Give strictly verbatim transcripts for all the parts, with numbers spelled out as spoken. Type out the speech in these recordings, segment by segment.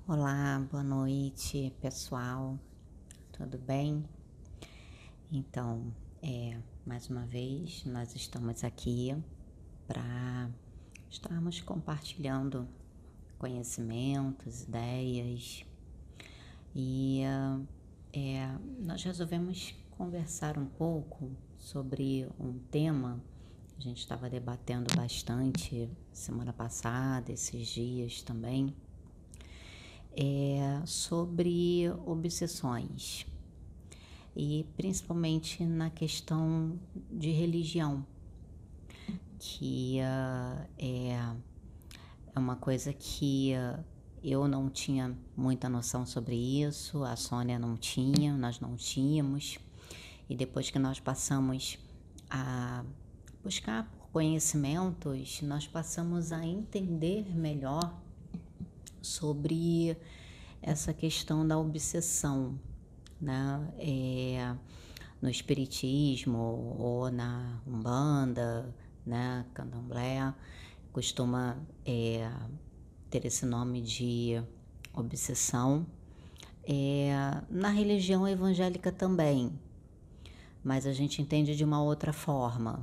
Olá, boa noite, pessoal. Tudo bem? Então, é, mais uma vez, nós estamos aqui para estarmos compartilhando conhecimentos, ideias e ah, é, nós resolvemos conversar um pouco sobre um tema que a gente estava debatendo bastante semana passada, esses dias também, é sobre obsessões e principalmente na questão de religião, que ah, é, é uma coisa que ah, eu não tinha muita noção sobre isso, a Sônia não tinha, nós não tínhamos, e depois que nós passamos a buscar por conhecimentos, nós passamos a entender melhor sobre essa questão da obsessão, né? É, no espiritismo ou na umbanda, né? Candomblé costuma é, ter esse nome de obsessão. É, na religião evangélica também, mas a gente entende de uma outra forma.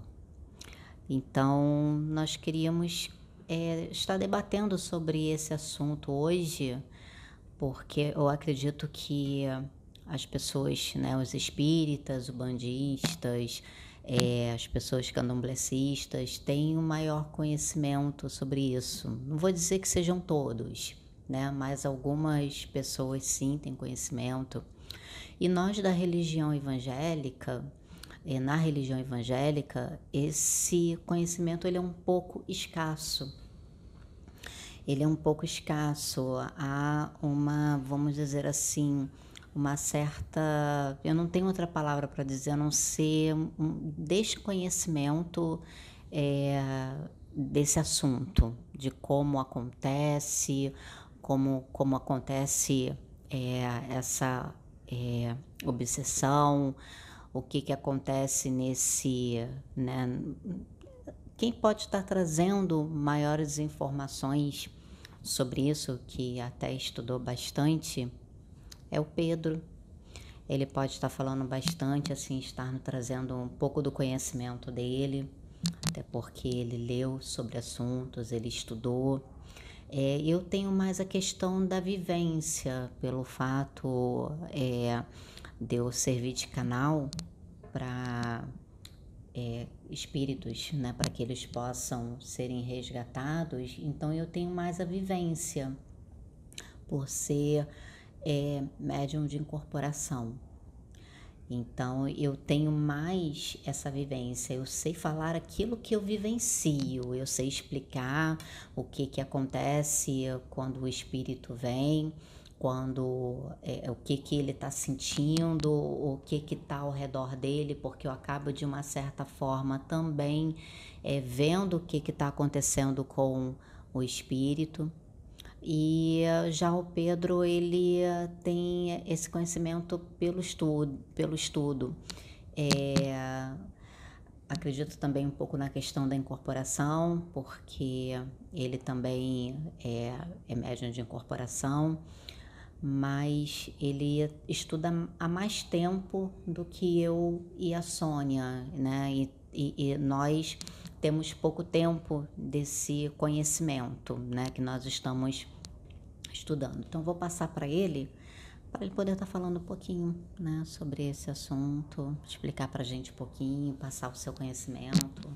Então, nós queríamos é, estar debatendo sobre esse assunto hoje, porque eu acredito que as pessoas, né, os espíritas, ubandistas, é, as pessoas candomblecistas têm um maior conhecimento sobre isso. Não vou dizer que sejam todos, né, mas algumas pessoas sim têm conhecimento. E nós da religião evangélica, é, na religião evangélica, esse conhecimento ele é um pouco escasso. Ele é um pouco escasso. Há uma, vamos dizer assim, uma certa, eu não tenho outra palavra para dizer, a não ser um desconhecimento é, desse assunto, de como acontece, como, como acontece é, essa é, obsessão, o que, que acontece nesse, né? Quem pode estar trazendo maiores informações sobre isso, que até estudou bastante, é o Pedro. Ele pode estar falando bastante, assim, estar nos trazendo um pouco do conhecimento dele, até porque ele leu sobre assuntos, ele estudou. É, eu tenho mais a questão da vivência, pelo fato é, de eu servir de canal para é, espíritos, né, para que eles possam serem resgatados. Então eu tenho mais a vivência por ser é, médium de incorporação. Então eu tenho mais essa vivência, eu sei falar aquilo que eu vivencio, eu sei explicar o que que acontece quando o espírito vem, quando é, o que que ele está sentindo, o que que está ao redor dele, porque eu acabo de uma certa forma também é, vendo o que que está acontecendo com o espírito. E eh, já o Pedro, ele eh, tem esse conhecimento pelo estudo, pelo estudo. É, acredito também um pouco na questão da incorporação, porque ele também é, é médium de incorporação, mas ele estuda há mais tempo do que eu e a Sônia, né? E, e, e nós temos pouco tempo desse conhecimento, né? Que nós estamos estudando. Então vou passar para ele, para ele poder estar falando um pouquinho, né, sobre esse assunto, explicar para a gente um pouquinho, passar o seu conhecimento.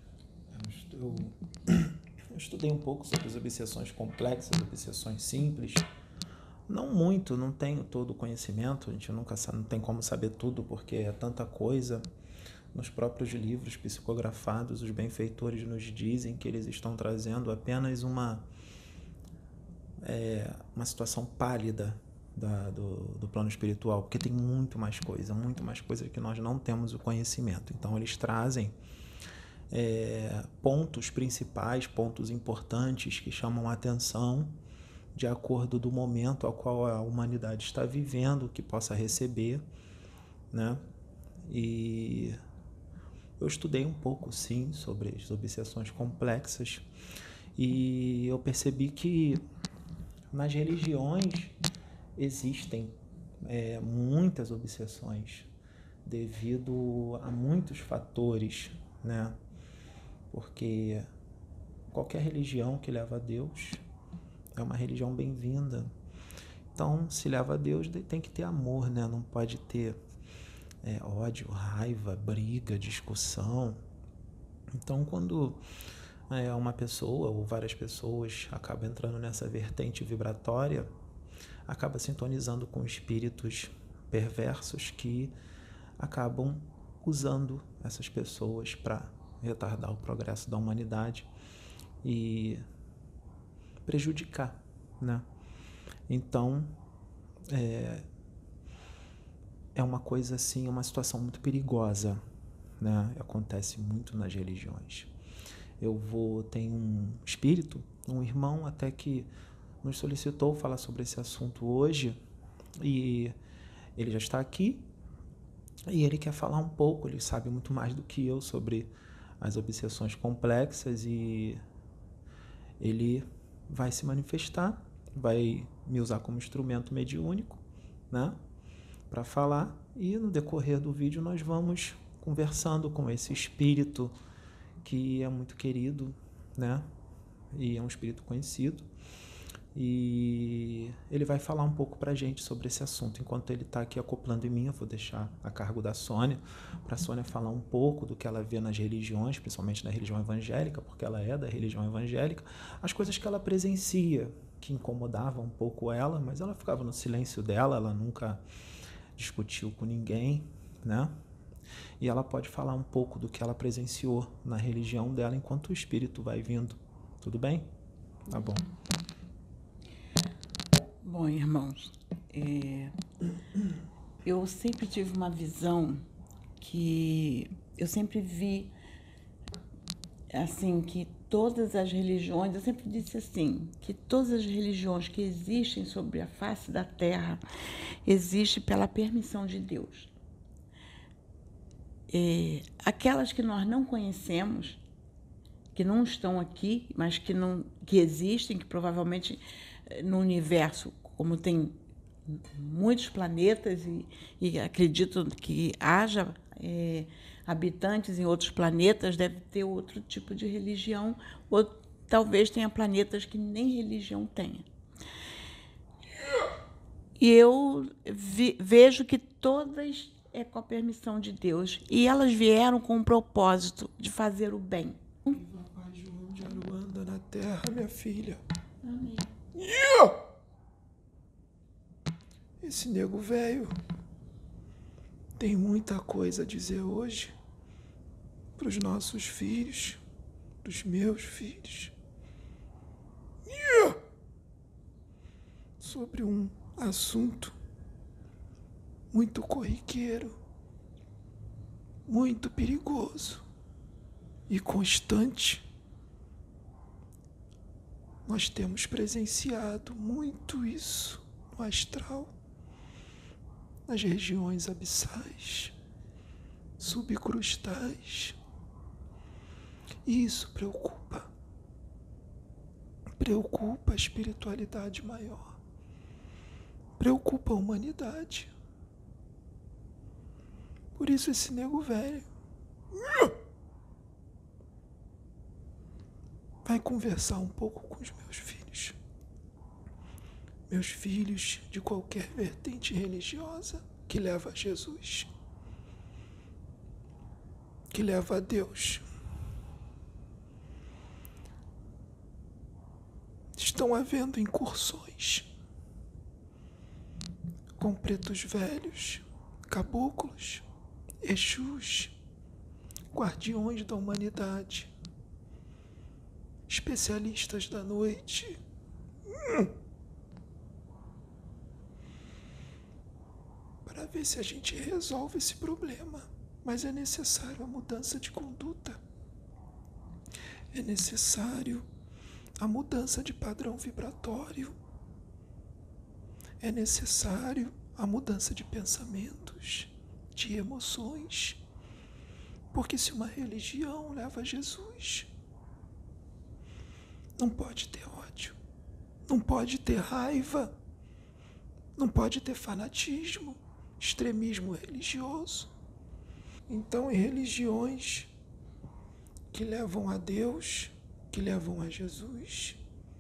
Eu, eu estudei um pouco sobre as obsessões complexas, obsessões simples. Não muito, não tenho todo o conhecimento, a gente nunca sabe, não tem como saber tudo, porque é tanta coisa. Nos próprios livros psicografados, os benfeitores nos dizem que eles estão trazendo apenas uma, é, uma situação pálida da, do, do plano espiritual, porque tem muito mais coisa, muito mais coisa que nós não temos o conhecimento. Então eles trazem é, pontos principais, pontos importantes que chamam a atenção de acordo do momento ao qual a humanidade está vivendo, que possa receber, né? E eu estudei um pouco, sim, sobre as obsessões complexas e eu percebi que nas religiões existem é, muitas obsessões devido a muitos fatores, né? Porque qualquer religião que leva a Deus é uma religião bem-vinda. Então, se leva a Deus, tem que ter amor, né? Não pode ter é, ódio, raiva, briga, discussão. Então, quando é, uma pessoa ou várias pessoas acabam entrando nessa vertente vibratória, acaba sintonizando com espíritos perversos que acabam usando essas pessoas para retardar o progresso da humanidade e prejudicar, né? Então, é, é uma coisa assim, uma situação muito perigosa, né? Acontece muito nas religiões. Eu vou, tem um espírito, um irmão até que nos solicitou falar sobre esse assunto hoje, e ele já está aqui e ele quer falar um pouco, ele sabe muito mais do que eu sobre as obsessões complexas, e ele vai se manifestar, vai me usar como instrumento mediúnico, né, para falar, e no decorrer do vídeo nós vamos conversando com esse espírito que é muito querido, né, e é um espírito conhecido, e ele vai falar um pouco para a gente sobre esse assunto. Enquanto ele está aqui acoplando em mim, eu vou deixar a cargo da Sônia, para a Sônia falar um pouco do que ela vê nas religiões, principalmente na religião evangélica, porque ela é da religião evangélica, as coisas que ela presencia, que incomodavam um pouco ela, mas ela ficava no silêncio dela, ela nunca discutiu com ninguém, né? E ela pode falar um pouco do que ela presenciou na religião dela enquanto o espírito vai vindo. Tudo bem? Tá bom. Bom, irmãos, é, eu sempre tive uma visão que eu sempre vi, assim, que todas as religiões, eu sempre disse assim, que todas as religiões que existem sobre a face da Terra existem pela permissão de Deus. É, aquelas que nós não conhecemos, que não estão aqui, mas que, não, que existem, que provavelmente no universo, como tem muitos planetas, e, e acredito que haja é, habitantes em outros planetas, deve ter outro tipo de religião, ou talvez tenha planetas que nem religião tenha. E eu vi, vejo que todas é com a permissão de Deus, e elas vieram com o propósito de fazer o bem. Viva a paz João de Aruanda na terra, minha filha. Amém. Esse nego velho tem muita coisa a dizer hoje para os nossos filhos, dos meus filhos, sobre um assunto muito corriqueiro, muito perigoso e constante. Nós temos presenciado muito isso no astral, nas regiões abissais, subcrustais. E isso preocupa. Preocupa a espiritualidade maior. Preocupa a humanidade. Por isso esse nego velho vai conversar um pouco com os meus filhos. Meus filhos de qualquer vertente religiosa que leva a Jesus, que leva a Deus. Estão havendo incursões com pretos velhos, caboclos, exus, guardiões da humanidade, especialistas da noite. Hum. Para ver se a gente resolve esse problema. Mas é necessário a mudança de conduta. É necessário a mudança de padrão vibratório. É necessário a mudança de pensamentos, de emoções. Porque se uma religião leva a Jesus, não pode ter ódio, não pode ter raiva, não pode ter fanatismo, extremismo religioso. Então, em religiões que levam a Deus, que levam a Jesus,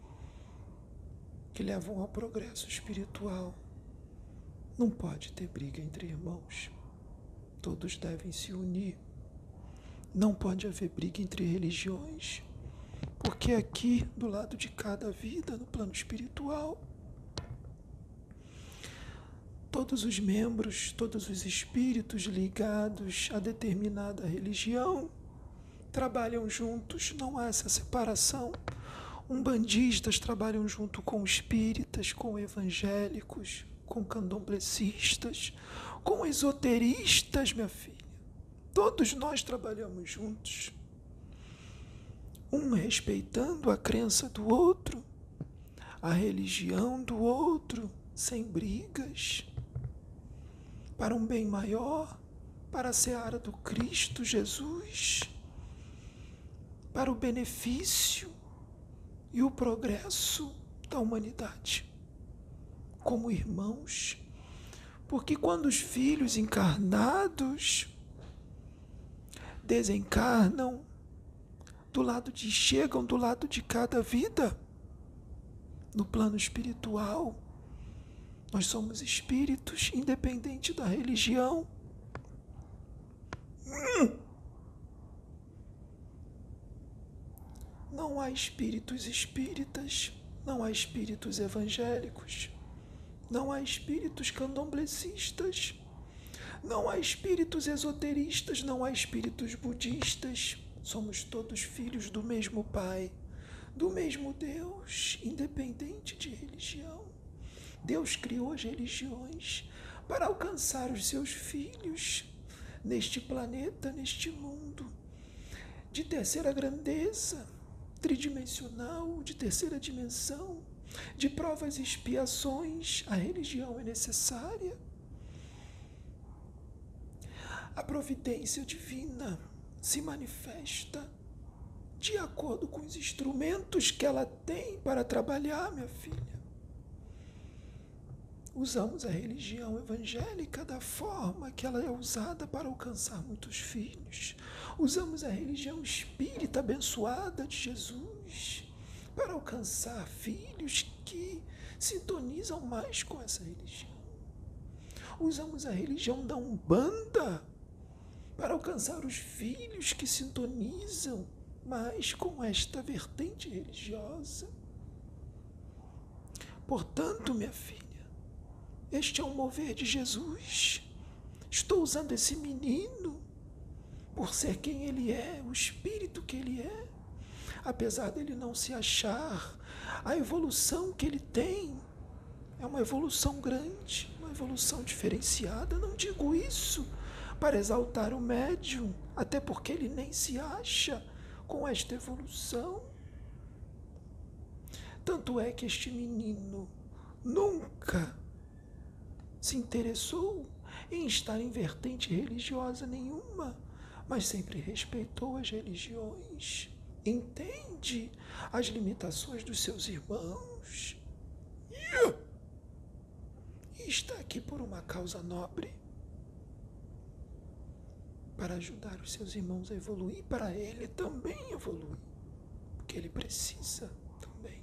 que levam ao progresso espiritual, não pode ter briga entre irmãos. Todos devem se unir. Não pode haver briga entre religiões, porque aqui, do lado de cada vida, no plano espiritual, todos os membros, todos os espíritos ligados a determinada religião trabalham juntos, não há essa separação. Umbandistas trabalham junto com espíritas, com evangélicos, com candomblecistas, com esoteristas, minha filha. Todos nós trabalhamos juntos, um respeitando a crença do outro, a religião do outro, sem brigas, para um bem maior, para a seara do Cristo Jesus, para o benefício e o progresso da humanidade, como irmãos. Porque quando os filhos encarnados desencarnam, do lado de chegam do lado de cada vida, no plano espiritual, nós somos espíritos, independente da religião. Hum. Não há espíritos espíritas, não há espíritos evangélicos, não há espíritos candomblecistas, não há espíritos esoteristas, não há espíritos budistas. Somos todos filhos do mesmo Pai, do mesmo Deus, independente de religião. Deus criou as religiões para alcançar os seus filhos neste planeta, neste mundo de terceira grandeza, tridimensional, de terceira dimensão, de provas e expiações. A religião é necessária. A providência divina se manifesta de acordo com os instrumentos que ela tem para trabalhar, minha filha. Usamos a religião evangélica da forma que ela é usada para alcançar muitos filhos. Usamos a religião espírita abençoada de Jesus para alcançar filhos que sintonizam mais com essa religião. Usamos a religião da Umbanda para alcançar os filhos que sintonizam mais com esta vertente religiosa. Portanto, minha filha, este é um mover de Jesus. Estou usando esse menino por ser quem ele é, o espírito que ele é. Apesar dele não se achar, a evolução que ele tem é uma evolução grande, uma evolução diferenciada. Não digo isso para exaltar o médium, até porque ele nem se acha com esta evolução. Tanto é que este menino nunca se interessou em estar em vertente religiosa nenhuma, mas sempre respeitou as religiões, entende as limitações dos seus irmãos e está aqui por uma causa nobre, para ajudar os seus irmãos a evoluir, para ele também evoluir, porque ele precisa também.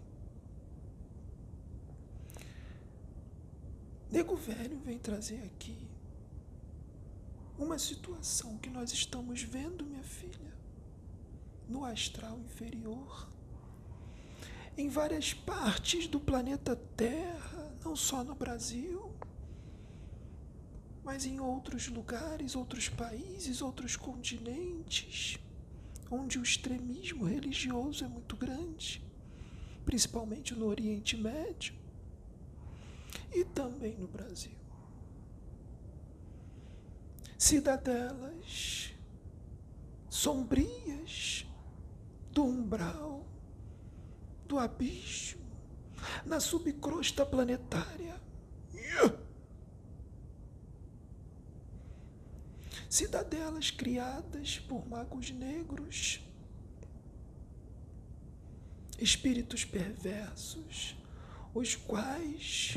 Nego Velho vem trazer aqui uma situação que nós estamos vendo, minha filha, no astral inferior, em várias partes do planeta Terra, não só no Brasil, mas em outros lugares, outros países, outros continentes, onde o extremismo religioso é muito grande, principalmente no Oriente Médio e também no Brasil. Cidadelas sombrias do umbral, do abismo, na subcrosta planetária. Cidadelas criadas por magos negros, espíritos perversos, os quais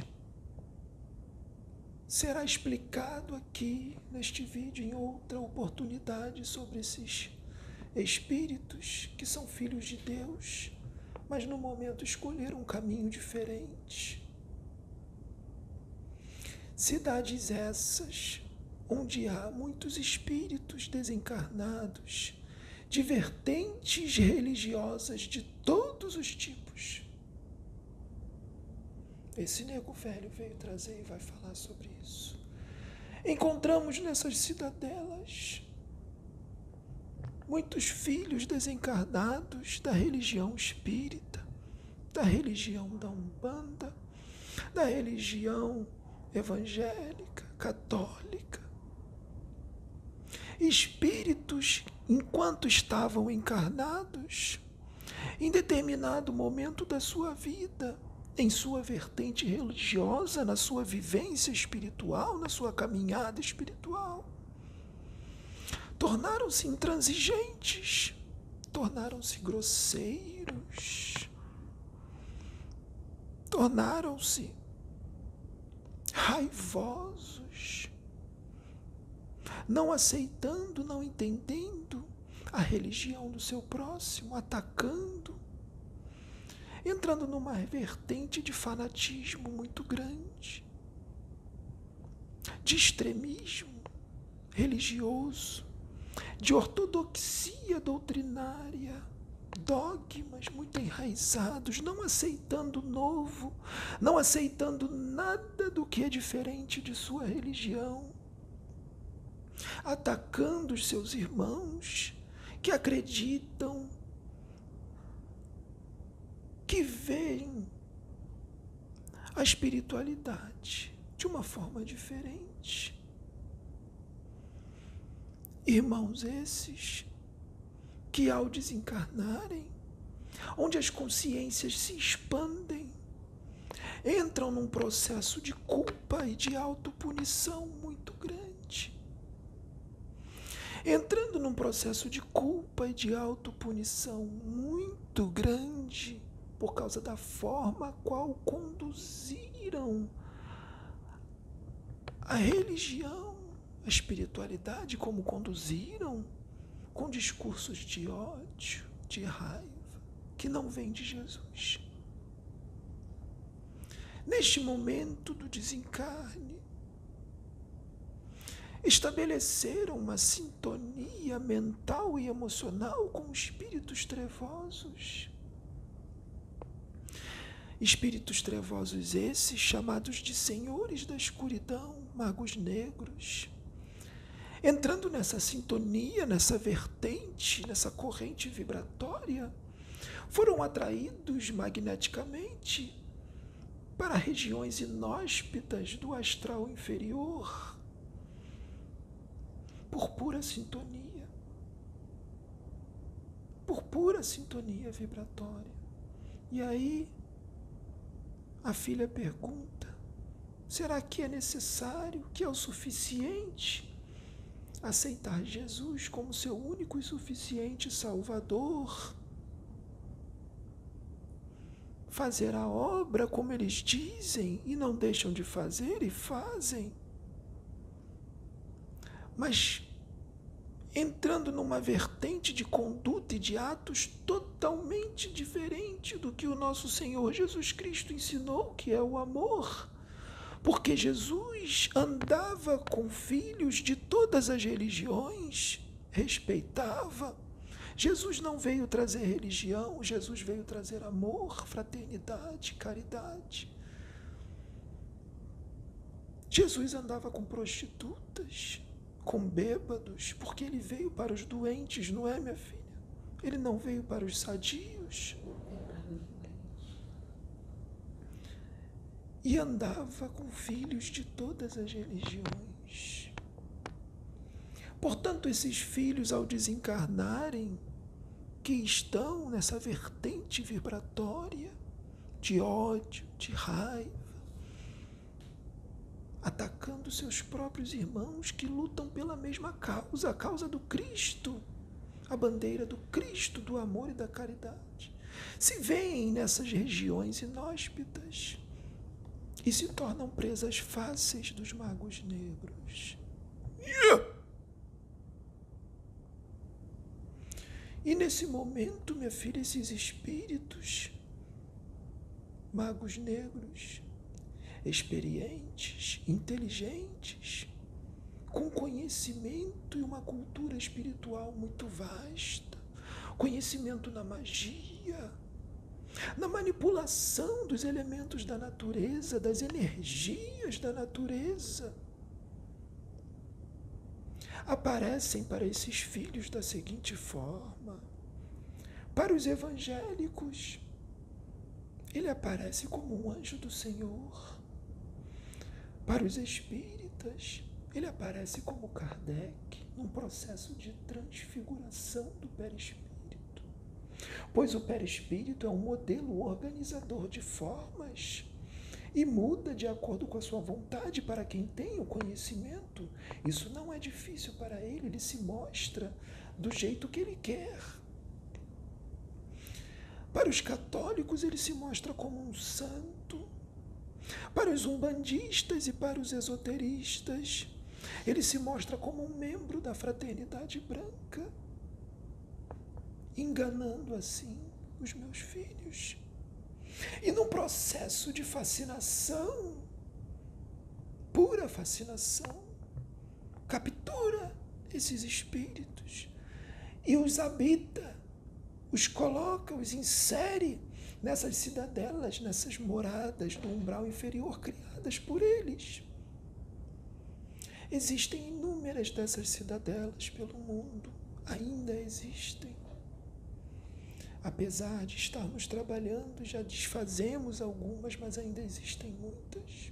será explicado aqui neste vídeo em outra oportunidade sobre esses espíritos que são filhos de Deus, mas no momento escolheram um caminho diferente. Cidades essas onde há muitos espíritos desencarnados, de vertentes religiosas de todos os tipos. Esse nego velho veio trazer e vai falar sobre isso. Encontramos nessas cidadelas muitos filhos desencarnados da religião espírita, da religião da Umbanda, da religião evangélica, católica. Espíritos, enquanto estavam encarnados, em determinado momento da sua vida, em sua vertente religiosa, na sua vivência espiritual, na sua caminhada espiritual, tornaram-se intransigentes, tornaram-se grosseiros, tornaram-se raivosos, não aceitando, não entendendo a religião do seu próximo, atacando, entrando numa vertente de fanatismo muito grande, de extremismo religioso, de ortodoxia doutrinária, dogmas muito enraizados, não aceitando o novo, não aceitando nada do que é diferente de sua religião, atacando os seus irmãos que acreditam, que veem a espiritualidade de uma forma diferente. Irmãos esses que, ao desencarnarem, onde as consciências se expandem, entram num processo de culpa e de autopunição muito grande. Entrando num processo de culpa e de autopunição muito grande por causa da forma a qual conduziram a religião, a espiritualidade, como conduziram, com discursos de ódio, de raiva, que não vem de Jesus. Neste momento do desencarne, estabeleceram uma sintonia mental e emocional com espíritos trevosos. Espíritos trevosos esses, chamados de senhores da escuridão, magos negros, entrando nessa sintonia, nessa vertente, nessa corrente vibratória, foram atraídos magneticamente para regiões inóspitas do astral inferior, por pura sintonia, por pura sintonia vibratória. E aí, a filha pergunta, será que é necessário, que é o suficiente, aceitar Jesus como seu único e suficiente Salvador? Fazer a obra como eles dizem e não deixam de fazer e fazem? Mas entrando numa vertente de conduta e de atos totalmente diferente do que o nosso Senhor Jesus Cristo ensinou, que é o amor. Porque Jesus andava com filhos de todas as religiões, respeitava. Jesus não veio trazer religião, Jesus veio trazer amor, fraternidade, caridade. Jesus andava com prostitutas, com bêbados, porque ele veio para os doentes, não é, minha filha? Ele não veio para os sadios. E andava com filhos de todas as religiões. Portanto, esses filhos, ao desencarnarem, que estão nessa vertente vibratória de ódio, de raiva, atacando seus próprios irmãos que lutam pela mesma causa, a causa do Cristo, a bandeira do Cristo, do amor e da caridade. Se veem nessas regiões inóspitas, e se tornam presas fáceis dos magos negros. Yeah! E nesse momento, minha filha, esses espíritos, magos negros, experientes, inteligentes, com conhecimento e uma cultura espiritual muito vasta, conhecimento na magia, na manipulação dos elementos da natureza, das energias da natureza, aparecem para esses filhos da seguinte forma. Para os evangélicos, ele aparece como um anjo do Senhor. Para os espíritas, ele aparece como Kardec, num processo de transfiguração do perispírito. Pois o perispírito é um modelo organizador de formas e muda de acordo com a sua vontade para quem tem o conhecimento. Isso não é difícil para ele, ele se mostra do jeito que ele quer. Para os católicos, ele se mostra como um santo. Para os umbandistas e para os esoteristas, ele se mostra como um membro da fraternidade branca, enganando assim os meus filhos. E num processo de fascinação, pura fascinação, captura esses espíritos e os habita, os coloca, os insere nessas cidadelas, nessas moradas do umbral inferior criadas por eles. Existem inúmeras dessas cidadelas pelo mundo, ainda existem. Apesar de estarmos trabalhando, já desfazemos algumas, mas ainda existem muitas.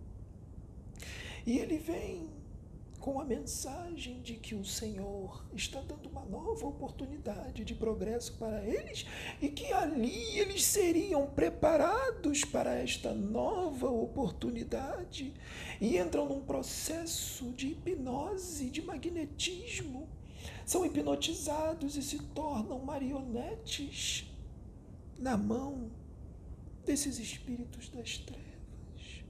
E ele vem com a mensagem de que o Senhor está dando uma nova oportunidade de progresso para eles e que ali eles seriam preparados para esta nova oportunidade e entram num processo de hipnose, de magnetismo. São hipnotizados e se tornam marionetes na mão desses espíritos das trevas,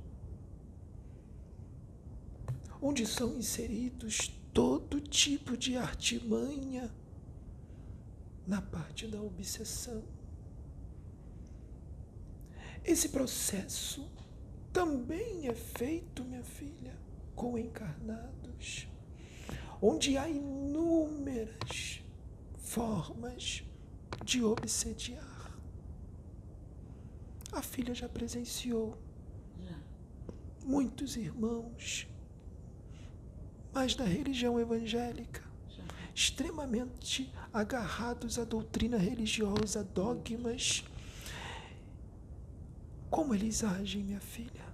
onde são inseridos todo tipo de artimanha na parte da obsessão. Esse processo também é feito, minha filha, com encarnados, onde há inúmeras formas de obsediar. A filha já presenciou muitos irmãos, mas da religião evangélica, extremamente agarrados à doutrina religiosa, a dogmas. Como eles agem, minha filha?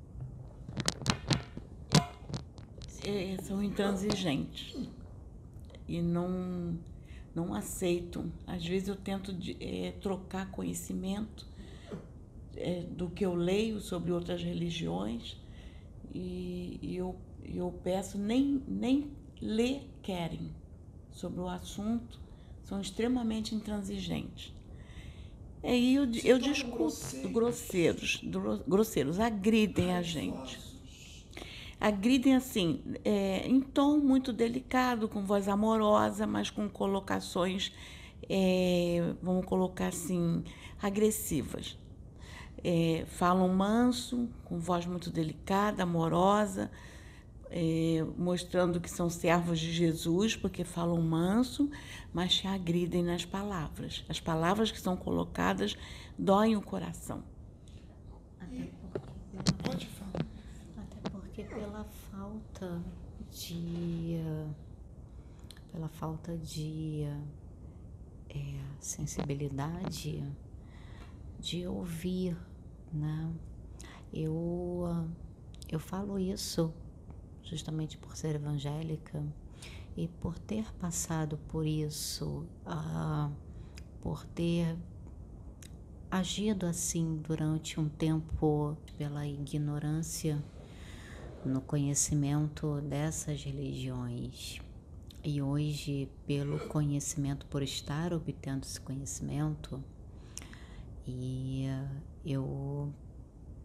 É, são intransigentes e não, não aceitam. Às vezes eu tento de, é, trocar conhecimento é, do que eu leio sobre outras religiões e, e eu, eu peço, nem, nem ler querem sobre o assunto, são extremamente intransigentes. Aí eu, eu discuto, grosseiros, grosseiros, agridem a gente. Agridem assim, é, em tom muito delicado, com voz amorosa, mas com colocações, é, vamos colocar assim, agressivas. É, falam manso, com voz muito delicada, amorosa, é, mostrando que são servos de Jesus, porque falam manso, mas te agridem nas palavras. As palavras que são colocadas doem o coração. Até porque, Pode falar. até porque pela falta de pela falta de é, sensibilidade de ouvir, né? Eu eu falo isso justamente por ser evangélica e por ter passado por isso, uh, por ter agido assim durante um tempo pela ignorância no conhecimento dessas religiões e hoje pelo conhecimento, por estar obtendo esse conhecimento, e uh, eu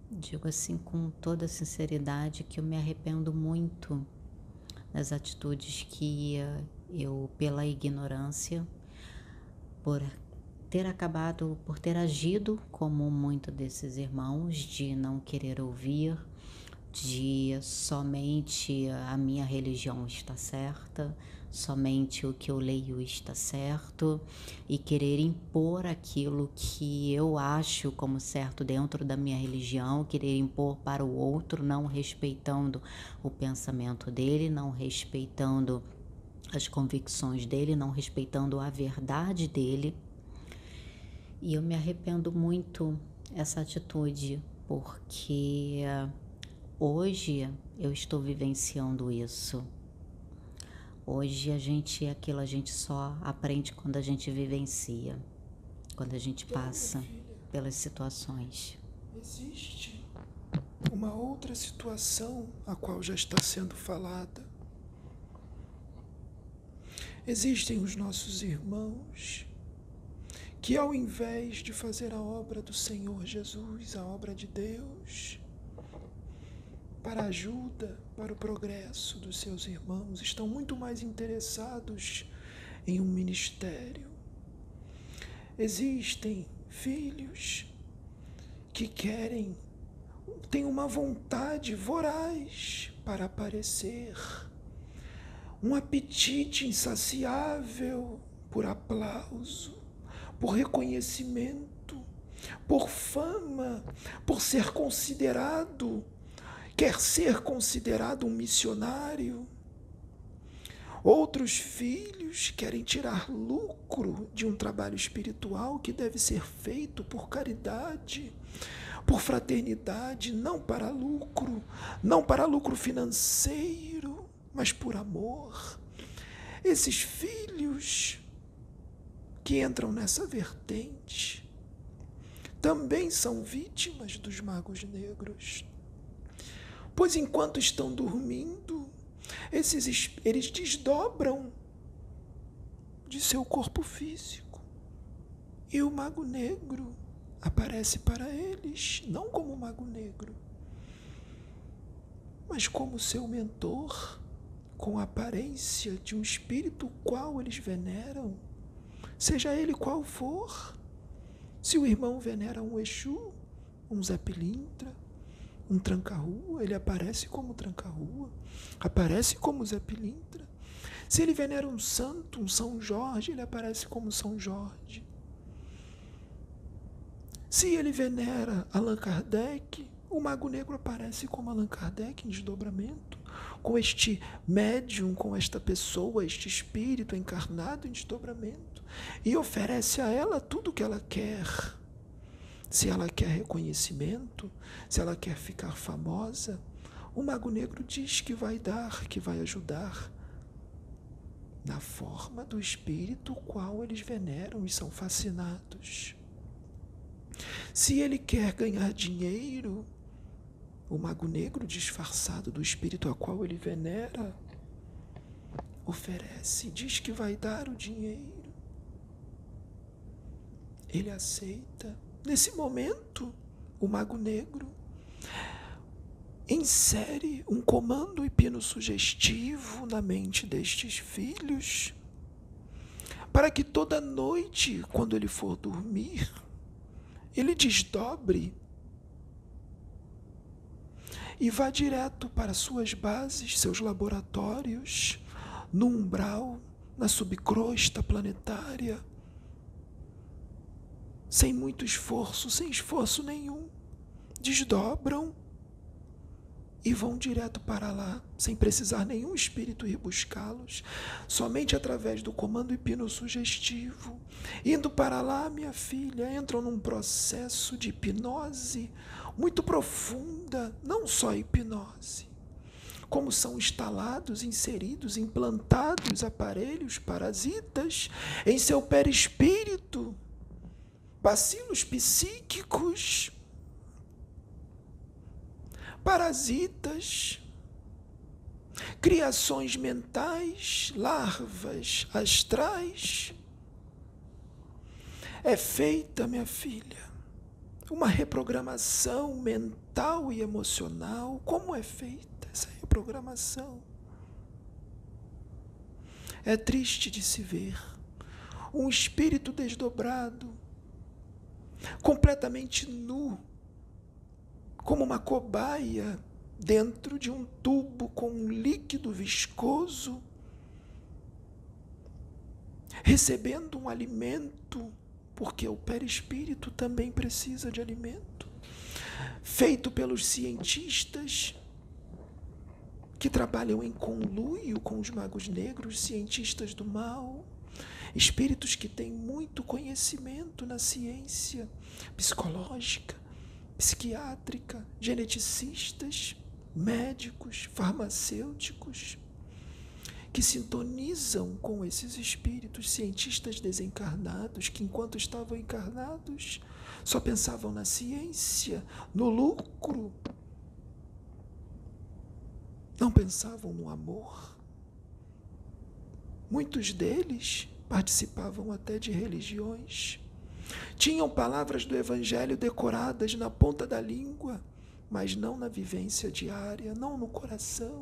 digo assim com toda sinceridade que eu me arrependo muito das atitudes que eu, pela ignorância, por ter acabado, por ter agido como muitos desses irmãos, de não querer ouvir, de somente a minha religião está certa, somente o que eu leio está certo, e querer impor aquilo que eu acho como certo dentro da minha religião, querer impor para o outro, não respeitando o pensamento dele, não respeitando as convicções dele, não respeitando a verdade dele. E eu me arrependo muito essa atitude, porque hoje eu estou vivenciando isso. Hoje a gente, aquilo a gente só aprende quando a gente vivencia, quando a gente passa pelas situações. Existe uma outra situação a qual já está sendo falada. Existem os nossos irmãos que, ao invés de fazer a obra do Senhor Jesus, a obra de Deus, para a ajuda, para o progresso dos seus irmãos, estão muito mais interessados em um ministério. Existem filhos que querem, têm uma vontade voraz para aparecer, um apetite insaciável por aplauso, por reconhecimento, por fama, por ser considerado, quer ser considerado um missionário. Outros filhos querem tirar lucro de um trabalho espiritual que deve ser feito por caridade, por fraternidade, não para lucro, não para lucro financeiro, mas por amor. Esses filhos que entram nessa vertente também são vítimas dos magos negros. Pois enquanto estão dormindo, esses, eles desdobram de seu corpo físico. E o mago negro aparece para eles, não como mago negro, mas como seu mentor, com a aparência de um espírito qual eles veneram, seja ele qual for. Se o irmão venera um Exu, um Zé Pilintra, um tranca-rua, ele aparece como tranca-rua, aparece como Zé Pilintra. Se ele venera um santo, um São Jorge, ele aparece como São Jorge. Se ele venera Allan Kardec, o mago negro aparece como Allan Kardec em desdobramento, com este médium, com esta pessoa, este espírito encarnado em desdobramento, e oferece a ela tudo o que ela quer. Se ela quer reconhecimento, se ela quer ficar famosa, o mago negro diz que vai dar, que vai ajudar, na forma do espírito o qual eles veneram e são fascinados. Se ele quer ganhar dinheiro, o mago negro, disfarçado do espírito a qual ele venera, oferece, diz que vai dar o dinheiro. Ele aceita. Nesse momento, o mago negro insere um comando hipnossugestivo na mente destes filhos, para que toda noite, quando ele for dormir, ele desdobre e vá direto para suas bases, seus laboratórios, no umbral, na subcrosta planetária, sem muito esforço, sem esforço nenhum, desdobram e vão direto para lá, sem precisar nenhum espírito ir buscá-los, somente através do comando hipnossugestivo. Indo para lá, minha filha, entram num processo de hipnose muito profunda, não só hipnose, como são instalados, inseridos, implantados aparelhos parasitas em seu perispírito, bacilos psíquicos, parasitas, criações mentais, larvas astrais. É feita, minha filha, uma reprogramação mental e emocional. Como é feita essa reprogramação? É triste de se ver um espírito desdobrado, completamente nu, como uma cobaia dentro de um tubo com um líquido viscoso, recebendo um alimento, porque o perispírito também precisa de alimento, feito pelos cientistas que trabalham em conluio com os magos negros, cientistas do mal, espíritos que têm muito conhecimento na ciência psicológica, psiquiátrica, geneticistas, médicos, farmacêuticos, que sintonizam com esses espíritos, cientistas desencarnados, que enquanto estavam encarnados, só pensavam na ciência, no lucro, não pensavam no amor. Muitos deles participavam até de religiões, tinham palavras do Evangelho decoradas na ponta da língua, mas não na vivência diária, não no coração.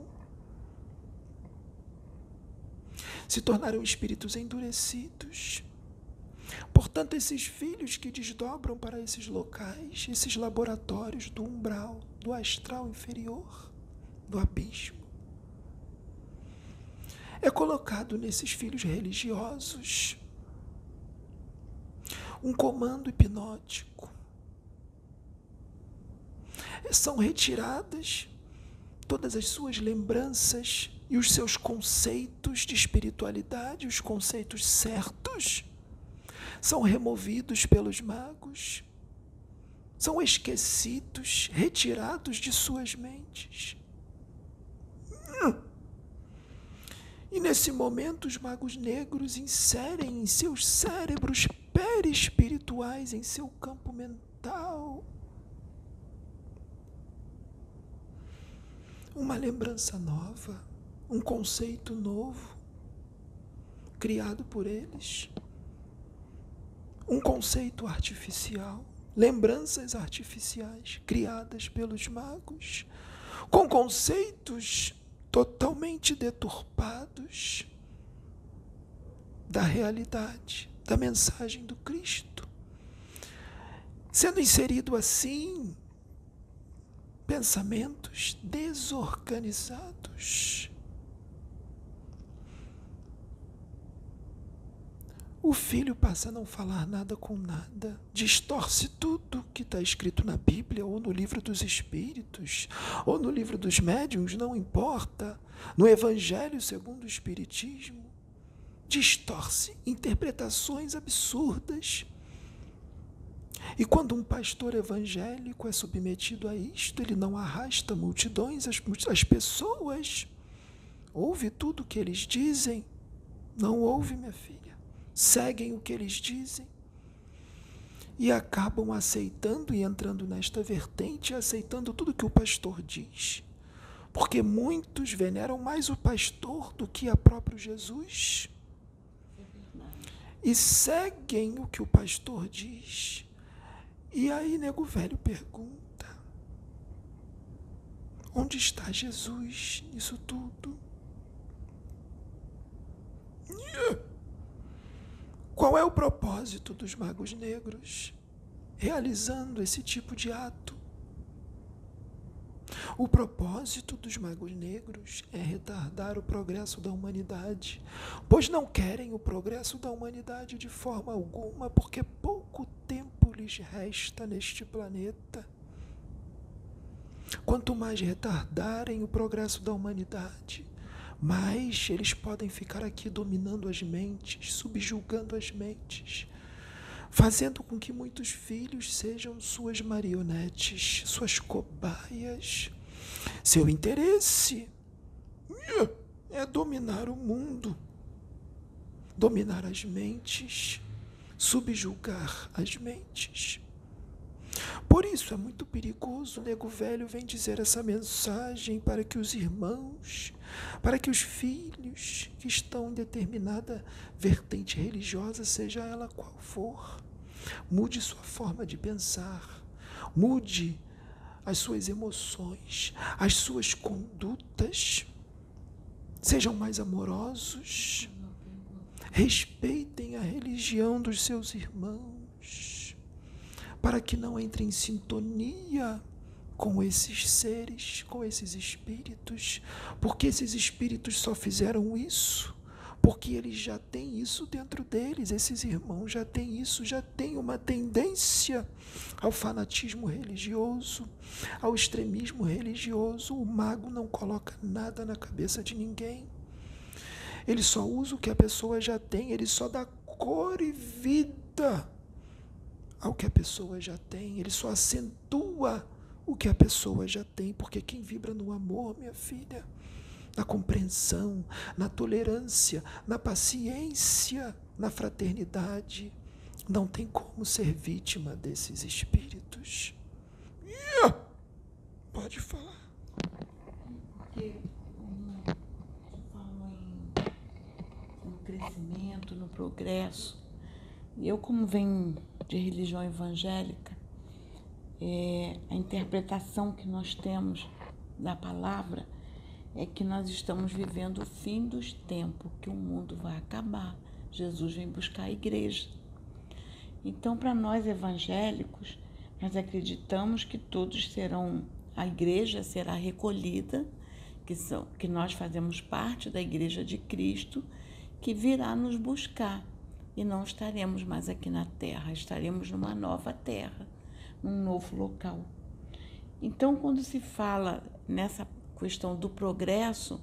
Se tornaram espíritos endurecidos. Portanto, esses filhos que desdobram para esses locais, esses laboratórios do umbral, do astral inferior, do abismo, é colocado nesses filhos religiosos um comando hipnótico. São retiradas todas as suas lembranças e os seus conceitos de espiritualidade, os conceitos certos, são removidos pelos magos, são esquecidos, retirados de suas mentes. E nesse momento os magos negros inserem em seus cérebros perispirituais, em seu campo mental, uma lembrança nova, um conceito novo, criado por eles, um conceito artificial, lembranças artificiais criadas pelos magos, com conceitos totalmente deturpados da realidade, da mensagem do Cristo. Sendo inserido assim pensamentos desorganizados. O filho passa a não falar nada com nada, distorce tudo que está escrito na Bíblia, ou no livro dos Espíritos, ou no livro dos Médiuns, não importa, no Evangelho segundo o Espiritismo, distorce interpretações absurdas. E quando um pastor evangélico é submetido a isto, ele não arrasta multidões, as, as pessoas ouve tudo o que eles dizem, não ouve, minha filha. Seguem o que eles dizem e acabam aceitando e entrando nesta vertente, aceitando tudo que o pastor diz. Porque muitos veneram mais o pastor do que a próprio Jesus. E seguem o que o pastor diz. E aí, nego velho pergunta: onde está Jesus nisso tudo? Qual é o propósito dos magos negros realizando esse tipo de ato? O propósito dos magos negros é retardar o progresso da humanidade, pois não querem o progresso da humanidade de forma alguma, porque pouco tempo lhes resta neste planeta. Quanto mais retardarem o progresso da humanidade, mais eles podem ficar aqui dominando as mentes, subjugando as mentes, fazendo com que muitos filhos sejam suas marionetes, suas cobaias. Seu interesse é dominar o mundo, dominar as mentes, subjugar as mentes. Por isso é muito perigoso, o nego velho vem dizer essa mensagem para que os irmãos, para que os filhos que estão em determinada vertente religiosa, seja ela qual for, mude sua forma de pensar, Mude as suas emoções, as suas condutas. Sejam mais amorosos. Respeitem a religião dos seus irmãos, para que não entrem em sintonia com esses seres, com esses espíritos, porque esses espíritos só fizeram isso porque eles já têm isso dentro deles, esses irmãos já têm isso, já têm uma tendência ao fanatismo religioso, ao extremismo religioso. O mago não coloca nada na cabeça de ninguém. Ele só usa o que a pessoa já tem, ele só dá cor e vida ao que a pessoa já tem, ele só acentua o que a pessoa já tem, porque quem vibra no amor, minha filha, na compreensão, na tolerância, na paciência, na fraternidade, não tem como ser vítima desses espíritos. Yeah! Pode falar. Porque como falam em, no crescimento, no progresso, e eu, como venho de religião evangélica, é, a interpretação que nós temos da palavra é que nós estamos vivendo o fim dos tempos, que o mundo vai acabar. Jesus vem buscar a igreja. Então, para nós evangélicos, nós acreditamos que todos serão, a igreja será recolhida, que, são, que nós fazemos parte da igreja de Cristo, que virá nos buscar. E não estaremos mais aqui na terra, estaremos numa nova terra, num novo local. Então, quando se fala nessa questão do progresso,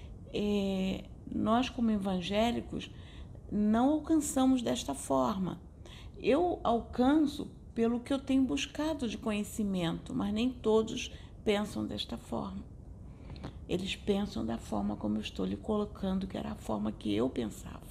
é, nós como evangélicos não alcançamos desta forma. Eu alcanço pelo que eu tenho buscado de conhecimento, mas nem todos pensam desta forma. Eles pensam da forma como eu estou lhe colocando, que era a forma que eu pensava.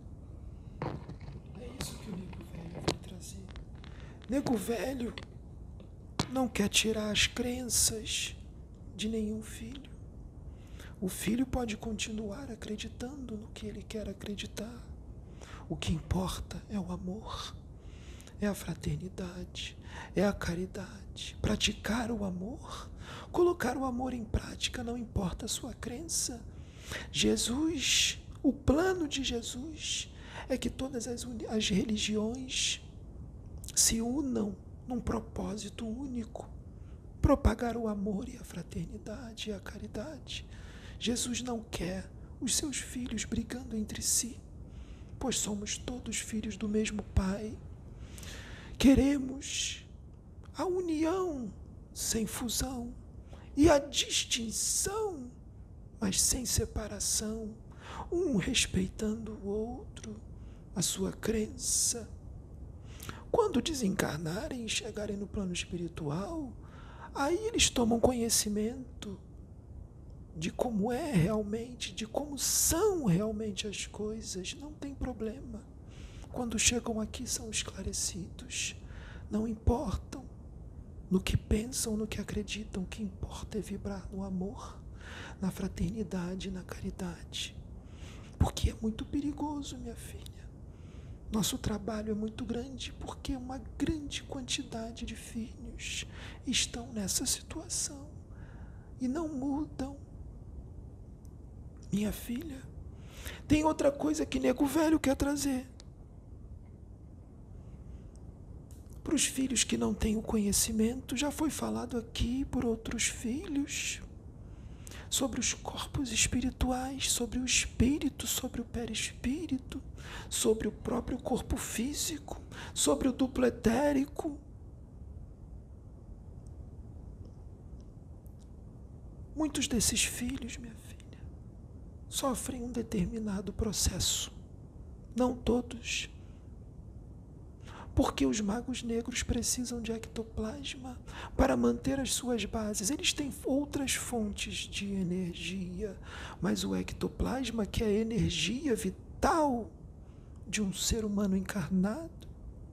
É isso que o Nego Velho vai trazer. Nego Velho não quer tirar as crenças de nenhum filho. O filho pode continuar acreditando no que ele quer acreditar. O que importa é o amor, é a fraternidade, é a caridade. Praticar o amor, colocar o amor em prática, não importa a sua crença. Jesus, o plano de Jesus é que todas as, as religiões se unam num propósito único: propagar o amor e a fraternidade e a caridade. Jesus não quer os seus filhos brigando entre si, pois somos todos filhos do mesmo Pai. Queremos a união sem fusão e a distinção, mas sem separação, um respeitando o outro, a sua crença. Quando desencarnarem e chegarem no plano espiritual, aí eles tomam conhecimento de como é realmente, de como são realmente as coisas. Não tem problema. Quando chegam aqui são esclarecidos. Não importam no que pensam, no que acreditam. O que importa é vibrar no amor, na fraternidade, na caridade. Porque é muito perigoso, minha filha. Nosso trabalho é muito grande porque uma grande quantidade de filhos estão nessa situação e não mudam. Minha filha, tem outra coisa que Nego Velho quer trazer. Para os filhos que não têm o conhecimento, já foi falado aqui por outros filhos sobre os corpos espirituais, sobre o espírito, sobre o perispírito, sobre o próprio corpo físico, sobre o duplo etérico. Muitos desses filhos, minha filha, sofrem um determinado processo. Não todos. Porque os magos negros precisam de ectoplasma para manter as suas bases. Eles têm outras fontes de energia, mas o ectoplasma, que é a energia vital de um ser humano encarnado,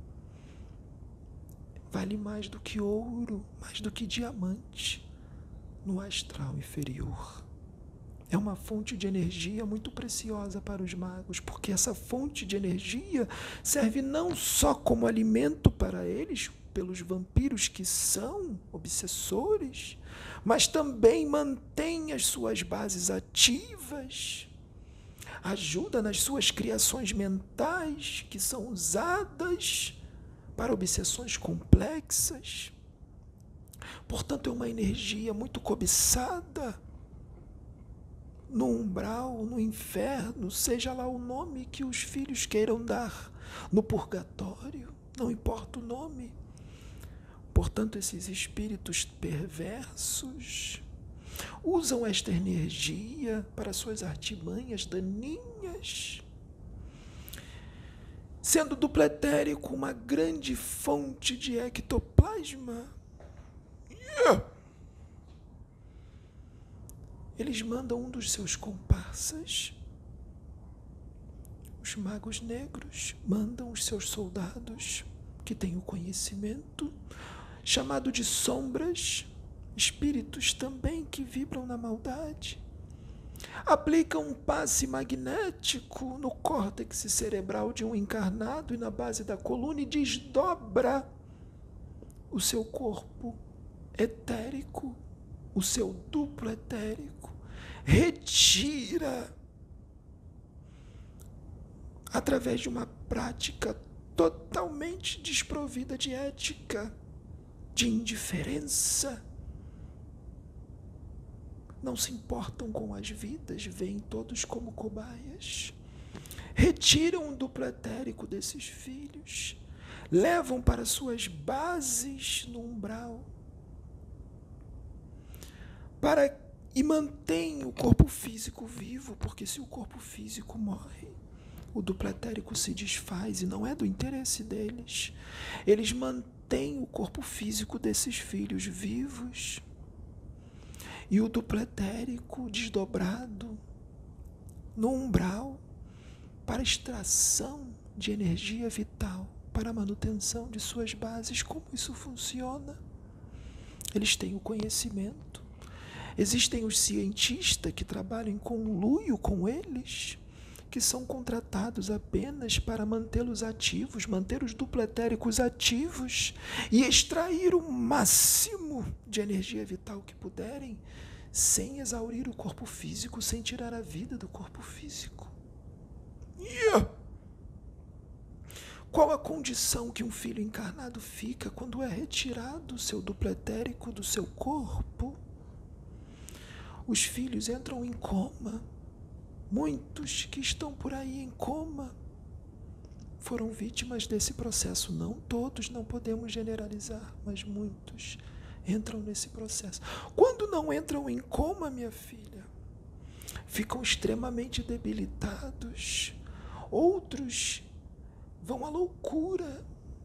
vale mais do que ouro, mais do que diamante no astral inferior. É uma fonte de energia muito preciosa para os magos, porque essa fonte de energia serve não só como alimento para eles, pelos vampiros que são obsessores, mas também mantém as suas bases ativas, ajuda nas suas criações mentais que são usadas para obsessões complexas. Portanto, é uma energia muito cobiçada no umbral, no inferno, seja lá o nome que os filhos queiram dar, no purgatório, não importa o nome. Portanto, esses espíritos perversos usam esta energia para suas artimanhas daninhas, sendo o duplo etérico uma grande fonte de ectoplasma. Eles mandam um dos seus comparsas, os magos negros, mandam os seus soldados, que têm o conhecimento, chamado de sombras, espíritos também que vibram na maldade. Aplicam um passe magnético no córtex cerebral de um encarnado e na base da coluna e desdobra o seu corpo etérico, o seu duplo etérico, retira, através de uma prática totalmente desprovida de ética, de indiferença. Não se importam com as vidas, veem todos como cobaias. Retiram o duplo etérico desses filhos, levam para suas bases no umbral, para, e mantêm o corpo físico vivo, porque se o corpo físico morre, o duplo etérico se desfaz e não é do interesse deles. Eles mantêm o corpo físico desses filhos vivos e o duplo etérico desdobrado no umbral para extração de energia vital, para a manutenção de suas bases. Como isso funciona? Eles têm o conhecimento. Existem os cientistas que trabalham em conluio com eles, que são contratados apenas para mantê-los ativos, manter os dupletéricos ativos e extrair o máximo de energia vital que puderem, sem exaurir o corpo físico, sem tirar a vida do corpo físico. Yeah. Qual a condição que um filho encarnado fica quando é retirado o seu dupletérico do seu corpo? Os filhos entram em coma. Muitos que estão por aí em coma foram vítimas desse processo. Não todos, não podemos generalizar, mas muitos entram nesse processo. Quando não entram em coma, minha filha, ficam extremamente debilitados. Outros vão à loucura.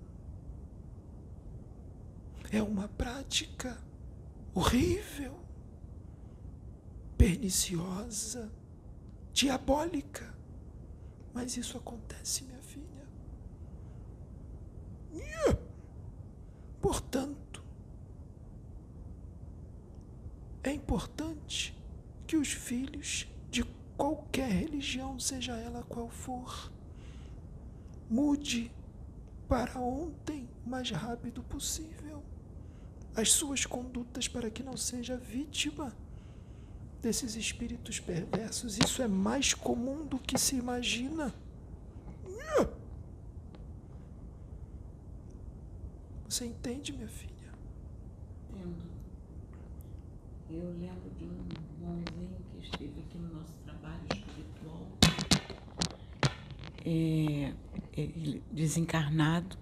É uma prática horrível, perniciosa, diabólica. Mas isso acontece, minha filha. Portanto, é importante que os filhos de qualquer religião, seja ela qual for, mude para ontem o mais rápido possível as suas condutas para que não seja vítima desses espíritos perversos. Isso é mais comum do que se imagina. Você entende, minha filha? Entendo. Eu lembro de um irmãozinho que esteve aqui no nosso trabalho espiritual, é, ele desencarnado,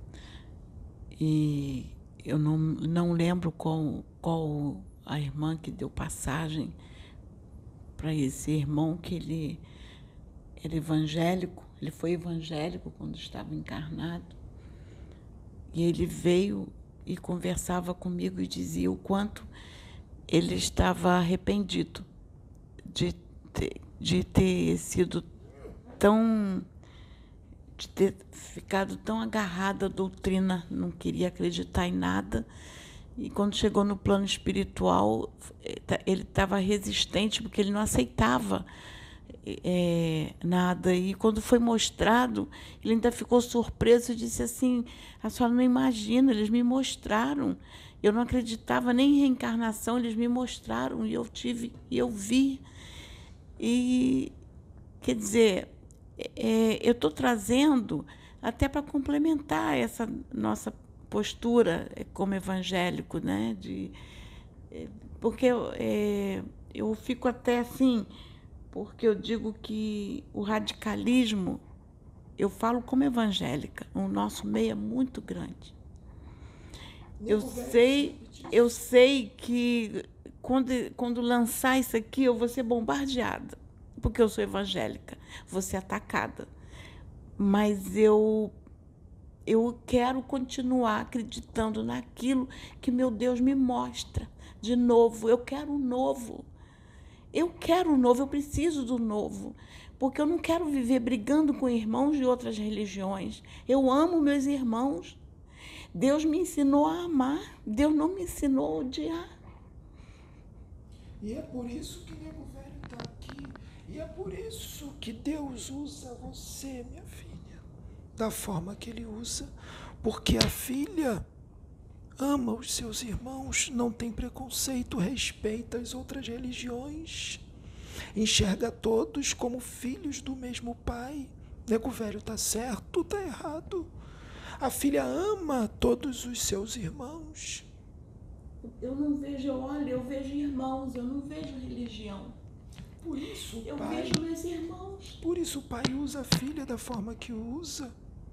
e eu não, não lembro qual, qual a irmã que deu passagem para esse irmão, que ele era evangélico, ele foi evangélico quando estava encarnado, e ele veio e conversava comigo e dizia o quanto ele estava arrependido de ter, de ter sido tão, de ter ficado tão agarrado à doutrina, não queria acreditar em nada. E quando chegou no plano espiritual, ele estava resistente, porque ele não aceitava é, nada. E quando foi mostrado, ele ainda ficou surpreso e disse assim, a senhora não imagina, eles me mostraram. Eu não acreditava nem em reencarnação, eles me mostraram e eu tive, e eu vi. E, quer dizer, é, eu estou trazendo até para complementar essa nossa postura como evangélico, né? De, porque é, eu fico até assim, porque eu digo que o radicalismo, eu falo como evangélica, o nosso meio é muito grande. Eu sei, eu sei que quando, quando lançar isso aqui, eu vou ser bombardeada, porque eu sou evangélica, vou ser atacada. Mas eu, eu quero continuar acreditando naquilo que meu Deus me mostra. De novo, eu quero o novo. Eu quero o novo, eu preciso do novo. Porque eu não quero viver brigando com irmãos de outras religiões. Eu amo meus irmãos. Deus me ensinou a amar. Deus não me ensinou a odiar. E é por isso que Nego Velho está aqui. E é por isso que Deus usa você, minha filha, da forma que Ele usa. Porque a filha ama os seus irmãos, não tem preconceito, respeita as outras religiões, enxerga todos como filhos do mesmo pai. Nego Velho está certo, está errado. A filha ama todos os seus irmãos. Eu não vejo, olha, eu vejo irmãos, eu não vejo religião. Por isso, eu pai, vejo meus irmãos. Por isso o pai usa a filha da forma que usa.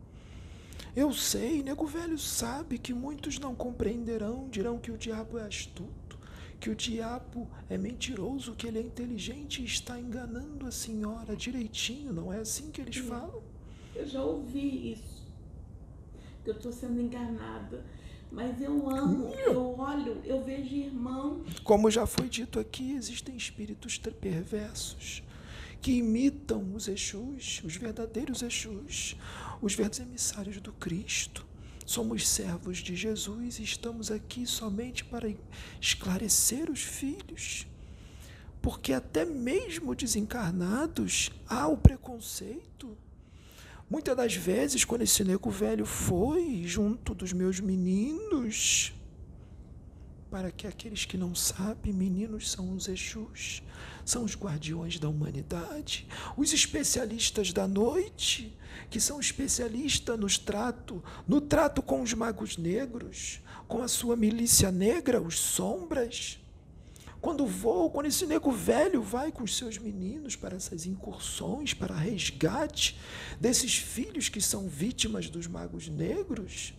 Eu sei, Nego Velho sabe que muitos não compreenderão, dirão que o diabo é astuto, que o diabo é mentiroso, que ele é inteligente e está enganando a senhora direitinho, não é assim que eles falam? Eu já ouvi isso, que eu estou sendo enganada, mas eu amo, eu olho, eu vejo irmãos. Como já foi dito aqui, existem espíritos perversos que imitam os Exus, os verdadeiros Exus, os verdadeiros emissários do Cristo. Somos servos de Jesus e estamos aqui somente para esclarecer os filhos. Porque até mesmo desencarnados há o preconceito. Muitas das vezes, quando esse Nego Velho foi junto dos meus meninos, para que aqueles que não sabem, meninos são os Exus, são os guardiões da humanidade, os especialistas da noite, que são especialistas no trato, no trato com os magos negros, com a sua milícia negra, os sombras. Quando vou, quando esse Nego Velho vai com os seus meninos para essas incursões, para resgate desses filhos que são vítimas dos magos negros,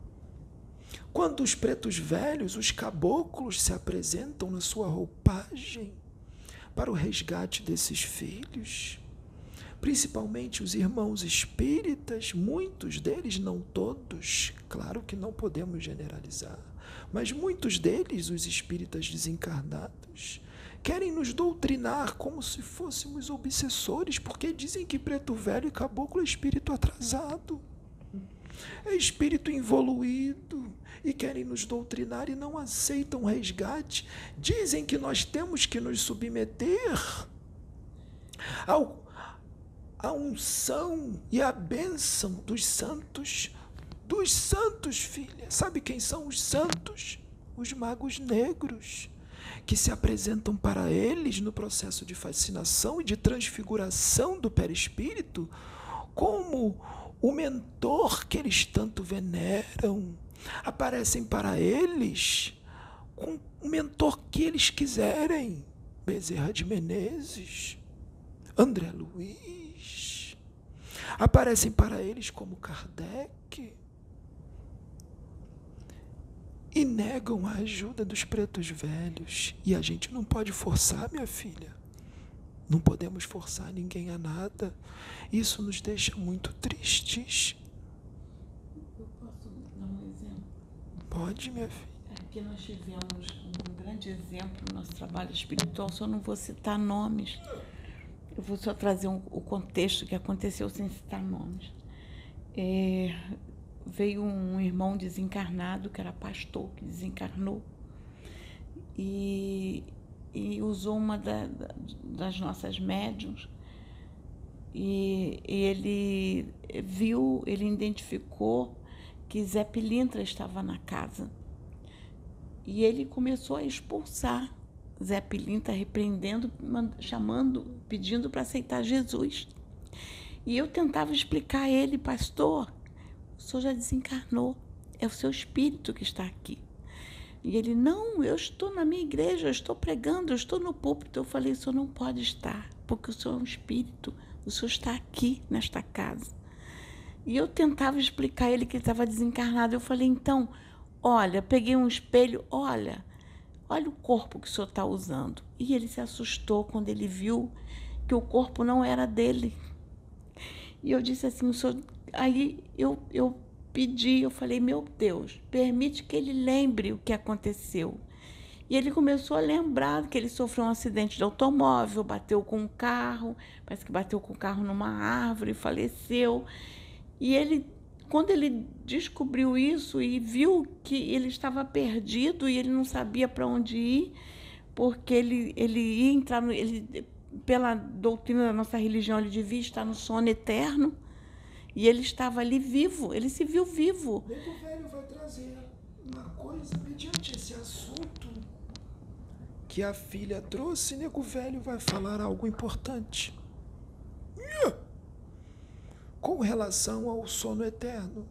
quando os pretos velhos, os caboclos, se apresentam na sua roupagem para o resgate desses filhos, principalmente os irmãos espíritas, muitos deles, não todos, claro que não podemos generalizar, mas muitos deles, os espíritas desencarnados, querem nos doutrinar como se fôssemos obsessores, porque dizem que preto velho e caboclo é espírito atrasado, é espírito evoluído, e querem nos doutrinar e não aceitam resgate. Dizem que nós temos que nos submeter ao, à unção e à bênção dos santos, dos santos, filha. Sabe quem são os santos? Os magos negros, que se apresentam para eles no processo de fascinação e de transfiguração do perispírito como o mentor que eles tanto veneram. Aparecem para eles com o mentor que eles quiserem. Bezerra de Menezes, André Luiz. Aparecem para eles como Kardec. E negam a ajuda dos pretos velhos. E a gente não pode forçar, minha filha. Não podemos forçar ninguém a nada. Isso nos deixa muito tristes. Eu posso dar um exemplo? Pode, minha filha. Aqui nós tivemos um grande exemplo no nosso trabalho espiritual, só não vou citar nomes. Eu vou só trazer um, o contexto que aconteceu sem citar nomes. É, veio um irmão desencarnado, que era pastor, que desencarnou, e, e usou uma da, da, das nossas médiuns e, e ele viu, ele identificou que Zé Pilintra estava na casa. E ele começou a expulsar Zé Pilintra, repreendendo, chamando, pedindo para aceitar Jesus. E eu tentava explicar a ele: pastor, o senhor já desencarnou, é o seu espírito que está aqui. E ele: não, eu estou na minha igreja, eu estou pregando, eu estou no púlpito. Eu falei: o senhor não pode estar, porque o senhor é um espírito, o senhor está aqui nesta casa. E eu tentava explicar a ele que ele estava desencarnado. Eu falei: então, olha, peguei um espelho, olha, olha o corpo que o senhor está usando. E ele se assustou quando ele viu que o corpo não era dele. E eu disse assim: o senhor... Aí eu, eu pedi, eu falei: meu Deus, permite que ele lembre o que aconteceu. E ele começou a lembrar que ele sofreu um acidente de automóvel, bateu com um carro, parece que bateu com o carro numa árvore, faleceu. E ele, quando ele descobriu isso e viu que ele estava perdido e ele não sabia para onde ir, porque ele, ele ia entrar no... Ele, pela doutrina da nossa religião, ele devia estar no sono eterno, e ele estava ali vivo, ele se viu vivo. Nego Velho vai trazer uma coisa mediante esse assunto que a filha trouxe. Nego Velho vai falar algo importante com relação ao sono eterno.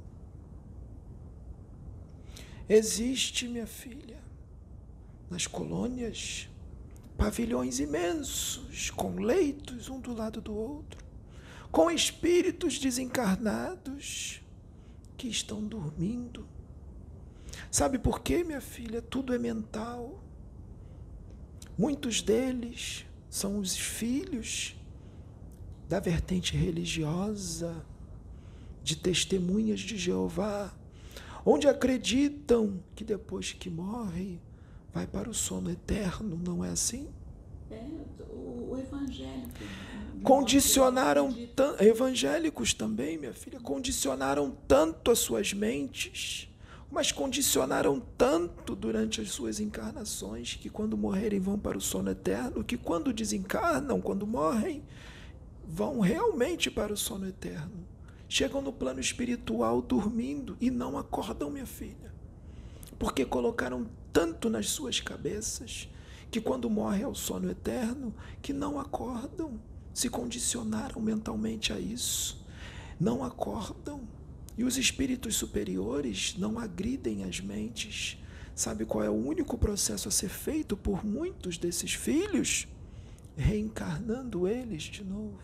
Existe, minha filha, nas colônias, pavilhões imensos, com leitos um do lado do outro, com espíritos desencarnados que estão dormindo. Sabe por quê, minha filha? Tudo é mental. Muitos deles são os filhos da vertente religiosa, de testemunhas de Jeová, onde acreditam que depois que morre, vai para o sono eterno, não é assim? É, o evangélico. Condicionaram tanto, evangélicos também, minha filha, condicionaram tanto as suas mentes, mas condicionaram tanto durante as suas encarnações, que quando morrerem vão para o sono eterno, que quando desencarnam, quando morrem, vão realmente para o sono eterno. Chegam no plano espiritual dormindo e não acordam, minha filha, porque colocaram tanto nas suas cabeças que quando morrem ao sono eterno, que não acordam, se condicionaram mentalmente a isso, não acordam. E os espíritos superiores não agridem as mentes. Sabe qual é o único processo a ser feito por muitos desses filhos? Reencarnando eles de novo.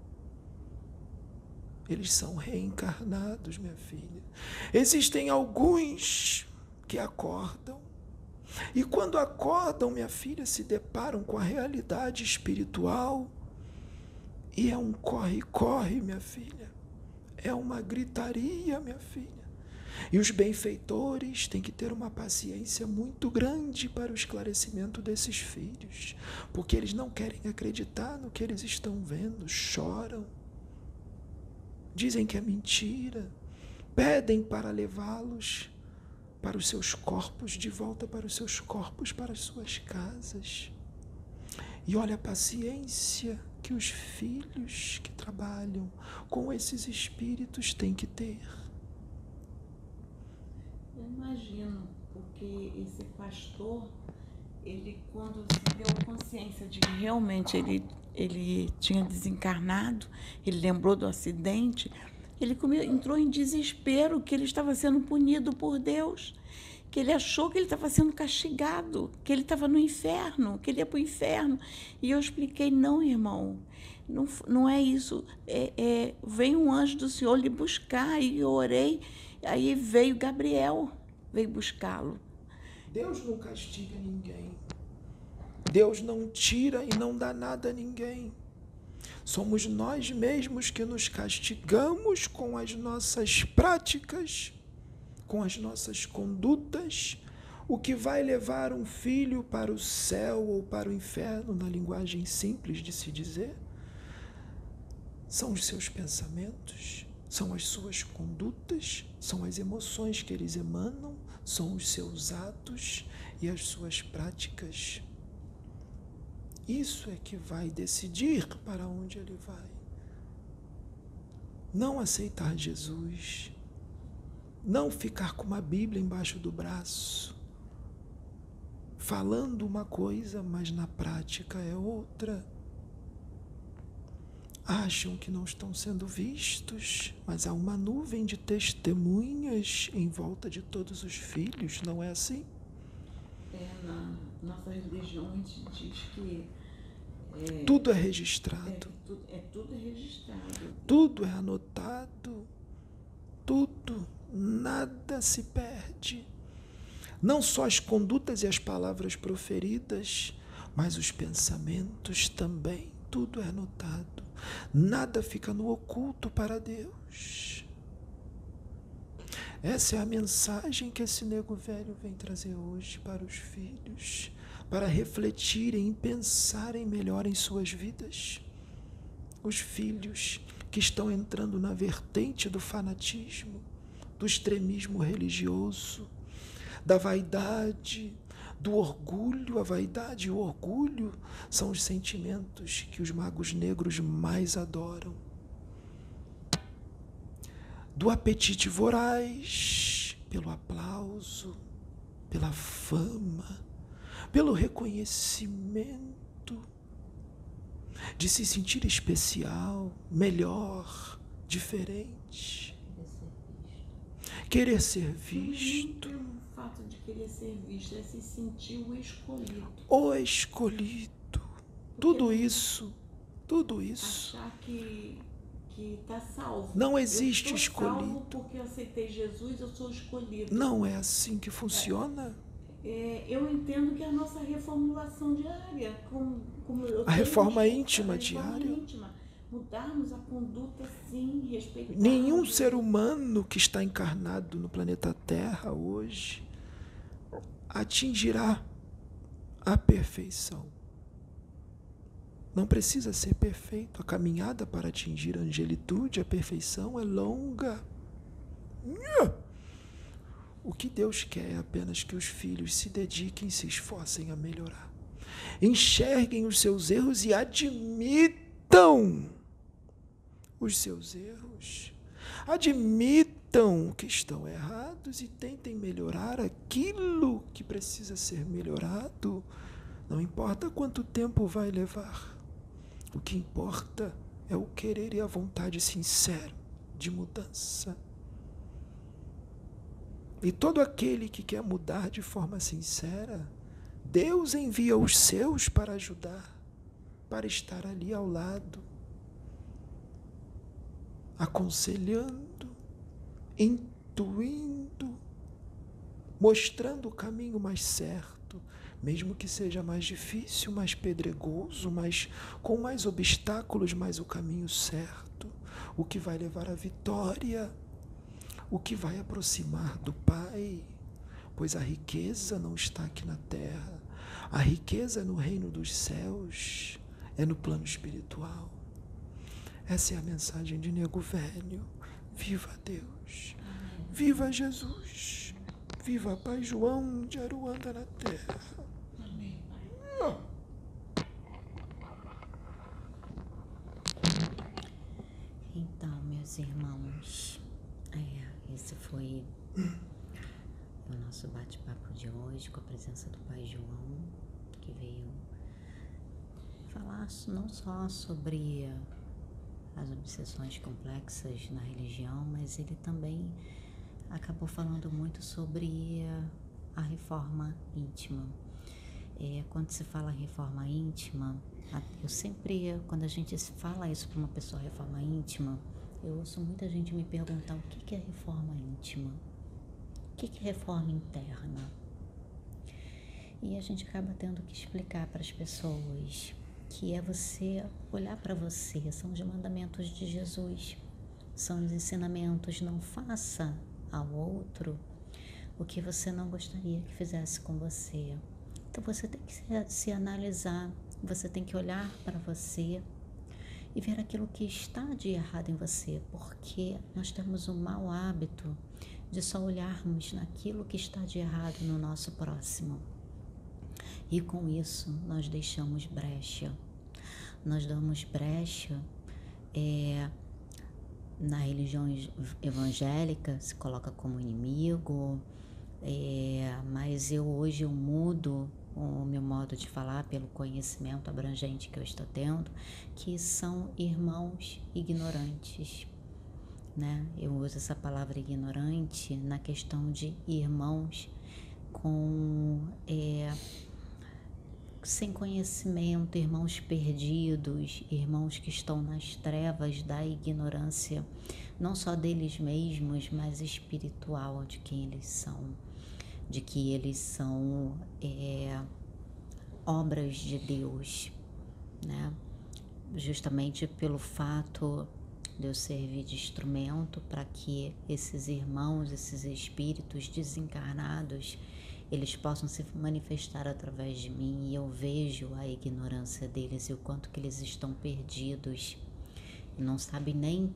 Eles são reencarnados, minha filha. Existem alguns que acordam, e quando acordam, minha filha, se deparam com a realidade espiritual, e é um corre-corre, minha filha, é uma gritaria, minha filha. E os benfeitores têm que ter uma paciência muito grande para o esclarecimento desses filhos, porque eles não querem acreditar no que eles estão vendo, choram, dizem que é mentira, pedem para levá-los para os seus corpos, de volta para os seus corpos, para as suas casas. E olha a paciência que os filhos que trabalham com esses espíritos têm que ter. Eu imagino, porque esse pastor, ele quando se deu consciência de que realmente ele, ele tinha desencarnado, ele lembrou do acidente, ele entrou em desespero, que ele estava sendo punido por Deus, que ele achou que ele estava sendo castigado, que ele estava no inferno, que ele ia para o inferno. E eu expliquei: não, irmão, não, não é isso. É, é, vem um anjo do Senhor lhe buscar. E eu orei, aí veio Gabriel, veio buscá-lo. Deus não castiga ninguém. Deus não tira e não dá nada a ninguém. Somos nós mesmos que nos castigamos com as nossas práticas, com as nossas condutas. O que vai levar um filho para o céu ou para o inferno, na linguagem simples de se dizer, são os seus pensamentos, são as suas condutas, são as emoções que eles emanam, são os seus atos e as suas práticas. Isso é que vai decidir para onde ele vai. não aceitar Jesus, não ficar com uma Bíblia embaixo do braço, falando uma coisa, mas na prática é outra. Acham que não estão sendo vistos, mas há uma nuvem de testemunhas em volta de todos os filhos, não é assim? É, na nossa religião a gente diz que é, tudo é registrado. É, tudo, é tudo registrado. Tudo é anotado. Tudo. Nada se perde. Não só as condutas e as palavras proferidas, mas os pensamentos também. Tudo é anotado. Nada fica no oculto para Deus. Essa é a mensagem que esse nego velho vem trazer hoje para os filhos, para refletirem e pensarem melhor em suas vidas. Os filhos que estão entrando na vertente do fanatismo, do extremismo religioso, da vaidade, do orgulho. A vaidade e o orgulho são os sentimentos que os magos negros mais adoram. Do apetite voraz pelo aplauso, pela fama, pelo reconhecimento, de se sentir especial, melhor, diferente, querer ser visto. Não é o fato de querer ser visto, é se sentir o escolhido. O escolhido. Tudo isso, tudo isso. Achar que que está salvo. Não existe eu escolhido. Salvo porque eu aceitei Jesus, eu sou escolhido. Não é assim que funciona. É, é, eu entendo que é a nossa reformulação diária, como, como eu a reforma tenho, íntima a reforma diária. Íntima, mudarmos a conduta, sim, respeitar. Nenhum ser humano que está encarnado no planeta Terra hoje atingirá a perfeição. Não precisa ser perfeito. A caminhada para atingir a angelitude, a perfeição, é longa. O que Deus quer é apenas que os filhos se dediquem e se esforcem a melhorar. Enxerguem os seus erros e admitam os seus erros. Admitam que estão errados e tentem melhorar aquilo que precisa ser melhorado. Não importa quanto tempo vai levar. O que importa é o querer e a vontade sincera de mudança. E todo aquele que quer mudar de forma sincera, Deus envia os seus para ajudar, para estar ali ao lado, aconselhando, intuindo, mostrando o caminho mais certo, mesmo que seja mais difícil, mais pedregoso, mais, com mais obstáculos, mas o caminho certo, o que vai levar à vitória, o que vai aproximar do Pai, pois a riqueza não está aqui na terra, a riqueza é no reino dos céus, é no plano espiritual. Essa é a mensagem de Nego Velho. Viva Deus, viva Jesus, viva Pai João de Aruanda na terra. Amém. Então, meus irmãos, é, esse foi o nosso bate-papo de hoje, com a presença do Pai João, que veio falar não só sobre as obsessões complexas na religião, mas ele também acabou falando muito sobre a reforma íntima. É, quando se fala reforma íntima, eu sempre, quando a gente fala isso para uma pessoa, reforma íntima, eu ouço muita gente me perguntar o que é reforma íntima, o que é reforma interna. E a gente acaba tendo que explicar para as pessoas que é você olhar para você, são os mandamentos de Jesus, são os ensinamentos, não faça ao outro o que você não gostaria que fizesse com você. Então você tem que se, se analisar, você tem que olhar para você e ver aquilo que está de errado em você, porque nós temos um mau hábito de só olharmos naquilo que está de errado no nosso próximo. E com isso nós deixamos brecha, nós damos brecha é, na religião evangélica se coloca como inimigo, é, mas eu hoje eu mudo o meu modo de falar pelo conhecimento abrangente que eu estou tendo, que são irmãos ignorantes, né? Eu uso essa palavra ignorante na questão de irmãos com é, sem conhecimento, irmãos perdidos, irmãos que estão nas trevas da ignorância, não só deles mesmos, mas espiritual de quem eles são, de que eles são é, obras de Deus, né? Justamente pelo fato de eu servir de instrumento para que esses irmãos, esses espíritos desencarnados, eles possam se manifestar através de mim, e eu vejo a ignorância deles e o quanto que eles estão perdidos e não sabem nem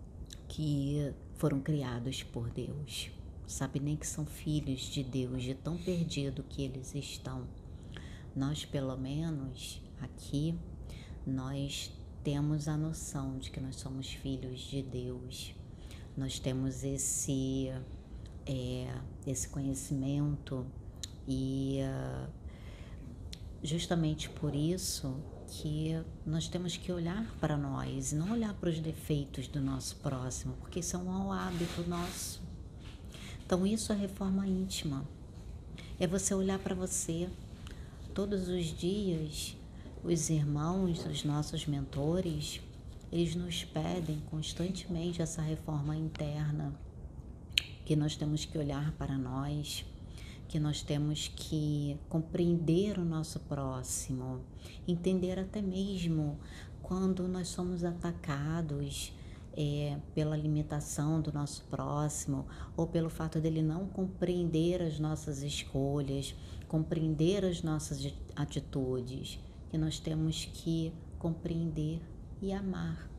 que foram criados por Deus, não sabem nem que são filhos de Deus, de tão perdido que eles estão. Nós, pelo menos aqui, nós temos a noção de que nós somos filhos de Deus, nós temos esse É, esse conhecimento e uh, justamente por isso que nós temos que olhar para nós e não olhar para os defeitos do nosso próximo, porque isso é um hábito nosso. Então isso é reforma íntima, é você olhar para você. Todos os dias os irmãos, os nossos mentores, eles nos pedem constantemente essa reforma interna, que nós temos que olhar para nós, que nós temos que compreender o nosso próximo, entender até mesmo quando nós somos atacados é, pela limitação do nosso próximo, ou pelo fato dele não compreender as nossas escolhas, compreender as nossas atitudes, que nós temos que compreender e amar.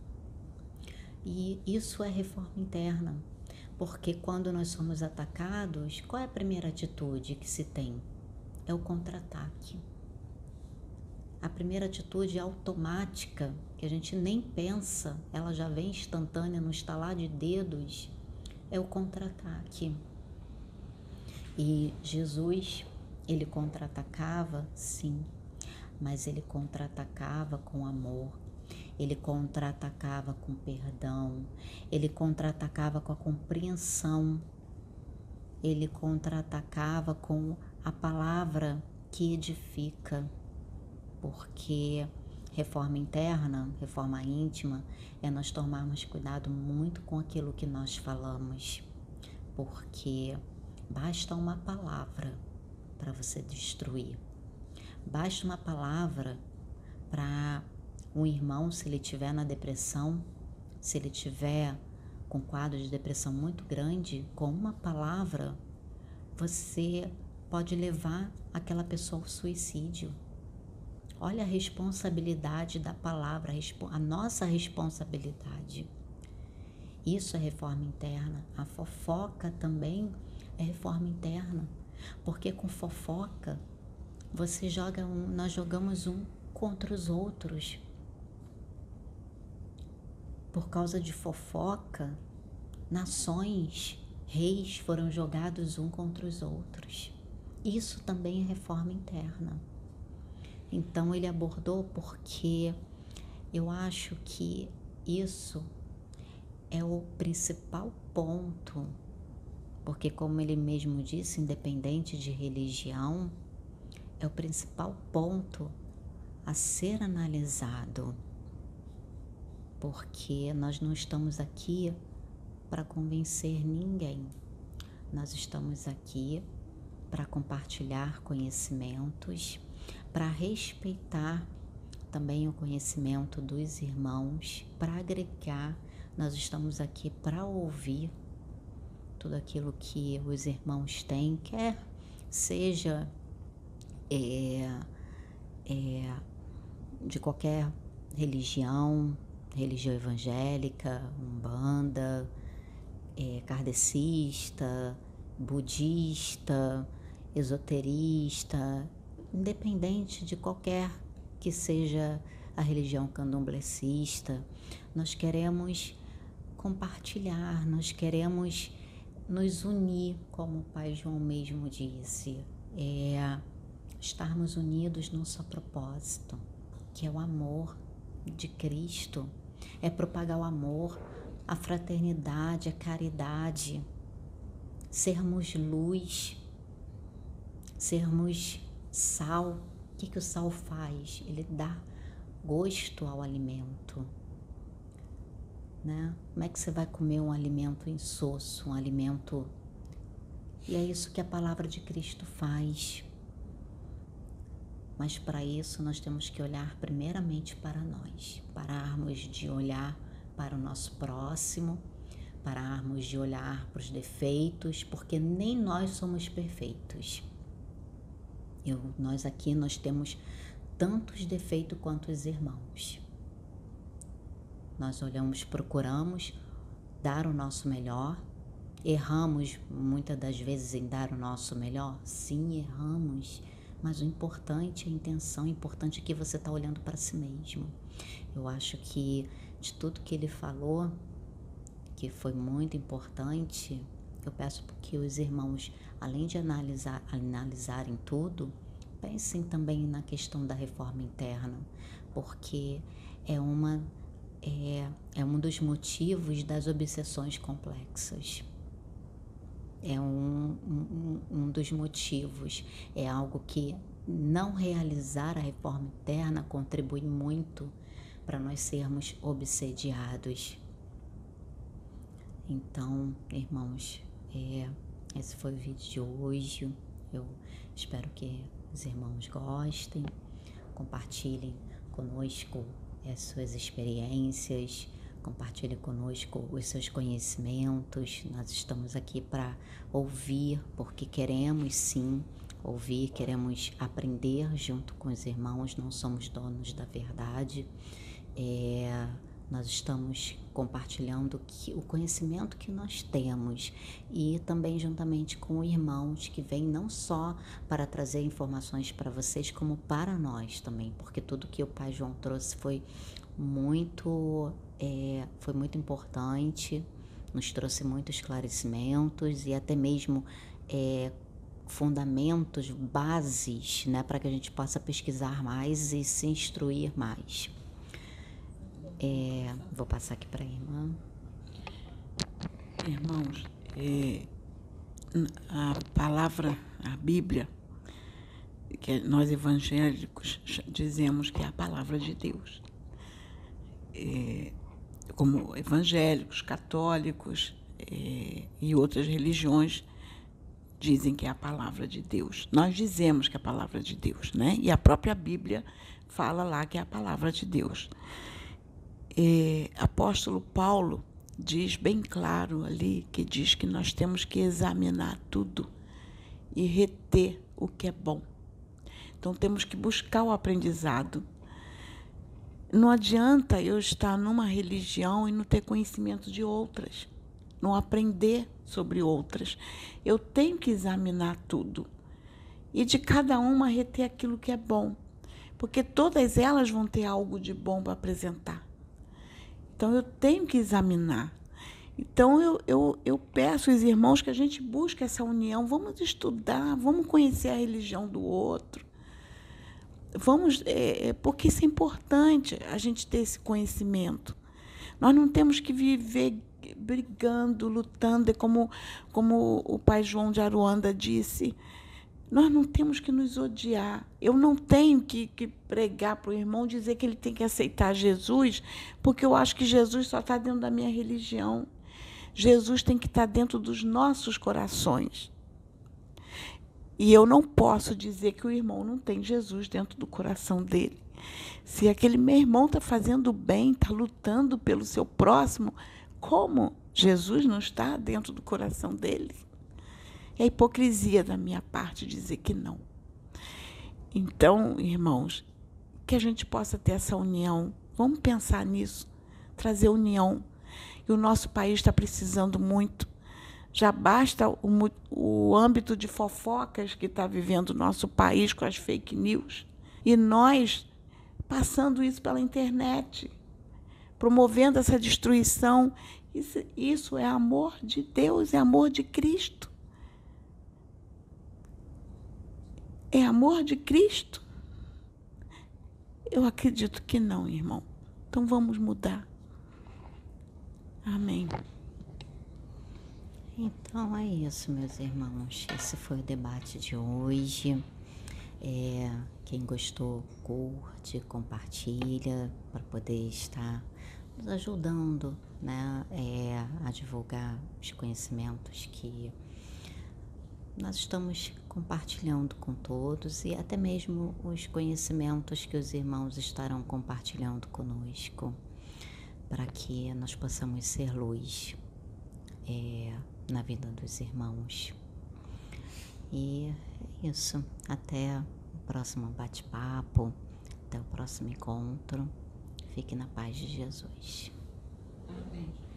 E isso é reforma interna. Porque quando nós somos atacados, qual é a primeira atitude que se tem? É o contra-ataque. A primeira atitude automática, que a gente nem pensa, ela já vem instantânea no estalar de dedos, é o contra-ataque. E Jesus, ele contra-atacava, sim, mas ele contra-atacava com amor. Ele contra-atacava com perdão, ele contra-atacava com a compreensão, ele contra-atacava com a palavra que edifica, porque reforma interna, reforma íntima, é nós tomarmos cuidado muito com aquilo que nós falamos, porque basta uma palavra para você destruir, basta uma palavra para um irmão, se ele estiver na depressão, se ele estiver com quadro de depressão muito grande, com uma palavra, você pode levar aquela pessoa ao suicídio. Olha a responsabilidade da palavra, a nossa responsabilidade. Isso é reforma interna. A fofoca também é reforma interna, porque com fofoca você joga um, nós jogamos um contra os outros. Por causa de fofoca, nações, reis foram jogados um contra os outros. Isso também é reforma interna. Então ele abordou porque eu acho que isso é o principal ponto, porque como ele mesmo disse, independente de religião, é o principal ponto a ser analisado. Porque nós não estamos aqui para convencer ninguém, nós estamos aqui para compartilhar conhecimentos, para respeitar também o conhecimento dos irmãos, para agregar. Nós estamos aqui para ouvir tudo aquilo que os irmãos têm, quer seja é, é, de qualquer religião, religião evangélica, umbanda, é, kardecista, budista, esoterista, independente de qualquer que seja a religião candomblessista, nós queremos compartilhar, nós queremos nos unir, como o Pai João mesmo disse, é estarmos unidos num só propósito, que é o amor de Cristo, é propagar o amor, a fraternidade, a caridade, sermos luz, sermos sal. O que, que o sal faz? Ele dá gosto ao alimento, né? Como é que você vai comer um alimento insosso, um alimento... E é isso que a palavra de Cristo faz. Mas para isso nós temos que olhar primeiramente para nós, pararmos de olhar para o nosso próximo, pararmos de olhar para os defeitos, porque nem nós somos perfeitos. Eu, nós aqui nós temos tantos defeitos quanto os irmãos. Nós olhamos, procuramos dar o nosso melhor, erramos muitas das vezes em dar o nosso melhor. Sim, erramos, mas o importante é a intenção, o importante é que você está olhando para si mesmo. Eu acho que de tudo que ele falou, que foi muito importante, eu peço que os irmãos, além de analisar, analisarem tudo, pensem também na questão da reforma interna, porque é, uma, é, é um dos motivos das obsessões complexas. É um, um, um dos motivos, é algo que não realizar a reforma interna contribui muito para nós sermos obsediados. Então, irmãos, é, esse foi o vídeo de hoje. Eu espero que os irmãos gostem, compartilhem conosco as suas experiências, compartilhe conosco os seus conhecimentos. Nós estamos aqui para ouvir, porque queremos sim ouvir, queremos aprender junto com os irmãos, não somos donos da verdade. É, nós estamos compartilhando que, o conhecimento que nós temos e também juntamente com irmãos que vêm não só para trazer informações para vocês, como para nós também, porque tudo que o Pai João trouxe foi muito... É, foi muito importante, nos trouxe muitos esclarecimentos e até mesmo é, fundamentos, bases, né, para que a gente possa pesquisar mais e se instruir mais. É, vou passar aqui para a irmã. Irmãos, é, a palavra, a Bíblia, que nós evangélicos dizemos que é a palavra de Deus. É, como evangélicos, católicos eh, e outras religiões dizem que é a palavra de Deus. Nós dizemos que é a palavra de Deus, né? E a própria Bíblia fala lá que é a palavra de Deus. Eh, apóstolo Paulo diz bem claro ali, que diz que nós temos que examinar tudo e reter o que é bom. Então, temos que buscar o aprendizado. Não adianta eu estar numa religião e não ter conhecimento de outras, não aprender sobre outras. Eu tenho que examinar tudo e de cada uma reter aquilo que é bom, porque todas elas vão ter algo de bom para apresentar. Então, eu tenho que examinar. Então, eu, eu, eu peço aos irmãos que a gente busque essa união, vamos estudar, vamos conhecer a religião do outro. Vamos, é, porque isso é importante, a gente ter esse conhecimento. Nós não temos que viver brigando, lutando, como, como o Pai João de Aruanda disse, nós não temos que nos odiar. Eu não tenho que, que pregar para o irmão, dizer que ele tem que aceitar Jesus, porque eu acho que Jesus só está dentro da minha religião. Jesus tem que estar dentro dos nossos corações. E eu não posso dizer que o irmão não tem Jesus dentro do coração dele. Se aquele meu irmão está fazendo bem, está lutando pelo seu próximo, como Jesus não está dentro do coração dele? É hipocrisia da minha parte dizer que não. Então, irmãos, que a gente possa ter essa união. Vamos pensar nisso, trazer união. E o nosso país está precisando muito. Já basta o, o âmbito de fofocas que está vivendo o nosso país com as fake news. E nós passando isso pela internet, promovendo essa destruição Isso, isso é amor de Deus, é amor de Cristo. É amor de Cristo? Eu acredito que não, irmão. Então vamos mudar. Amém. Então é isso, meus irmãos. Esse foi o debate de hoje. É, quem gostou, curte, compartilha, para poder estar nos ajudando, né, é, a divulgar os conhecimentos que nós estamos compartilhando com todos e até mesmo os conhecimentos que os irmãos estarão compartilhando conosco, para que nós possamos ser luz é, na vida dos irmãos. E é isso. Até o próximo bate-papo, até o próximo encontro. Fique na paz de Jesus. Amém.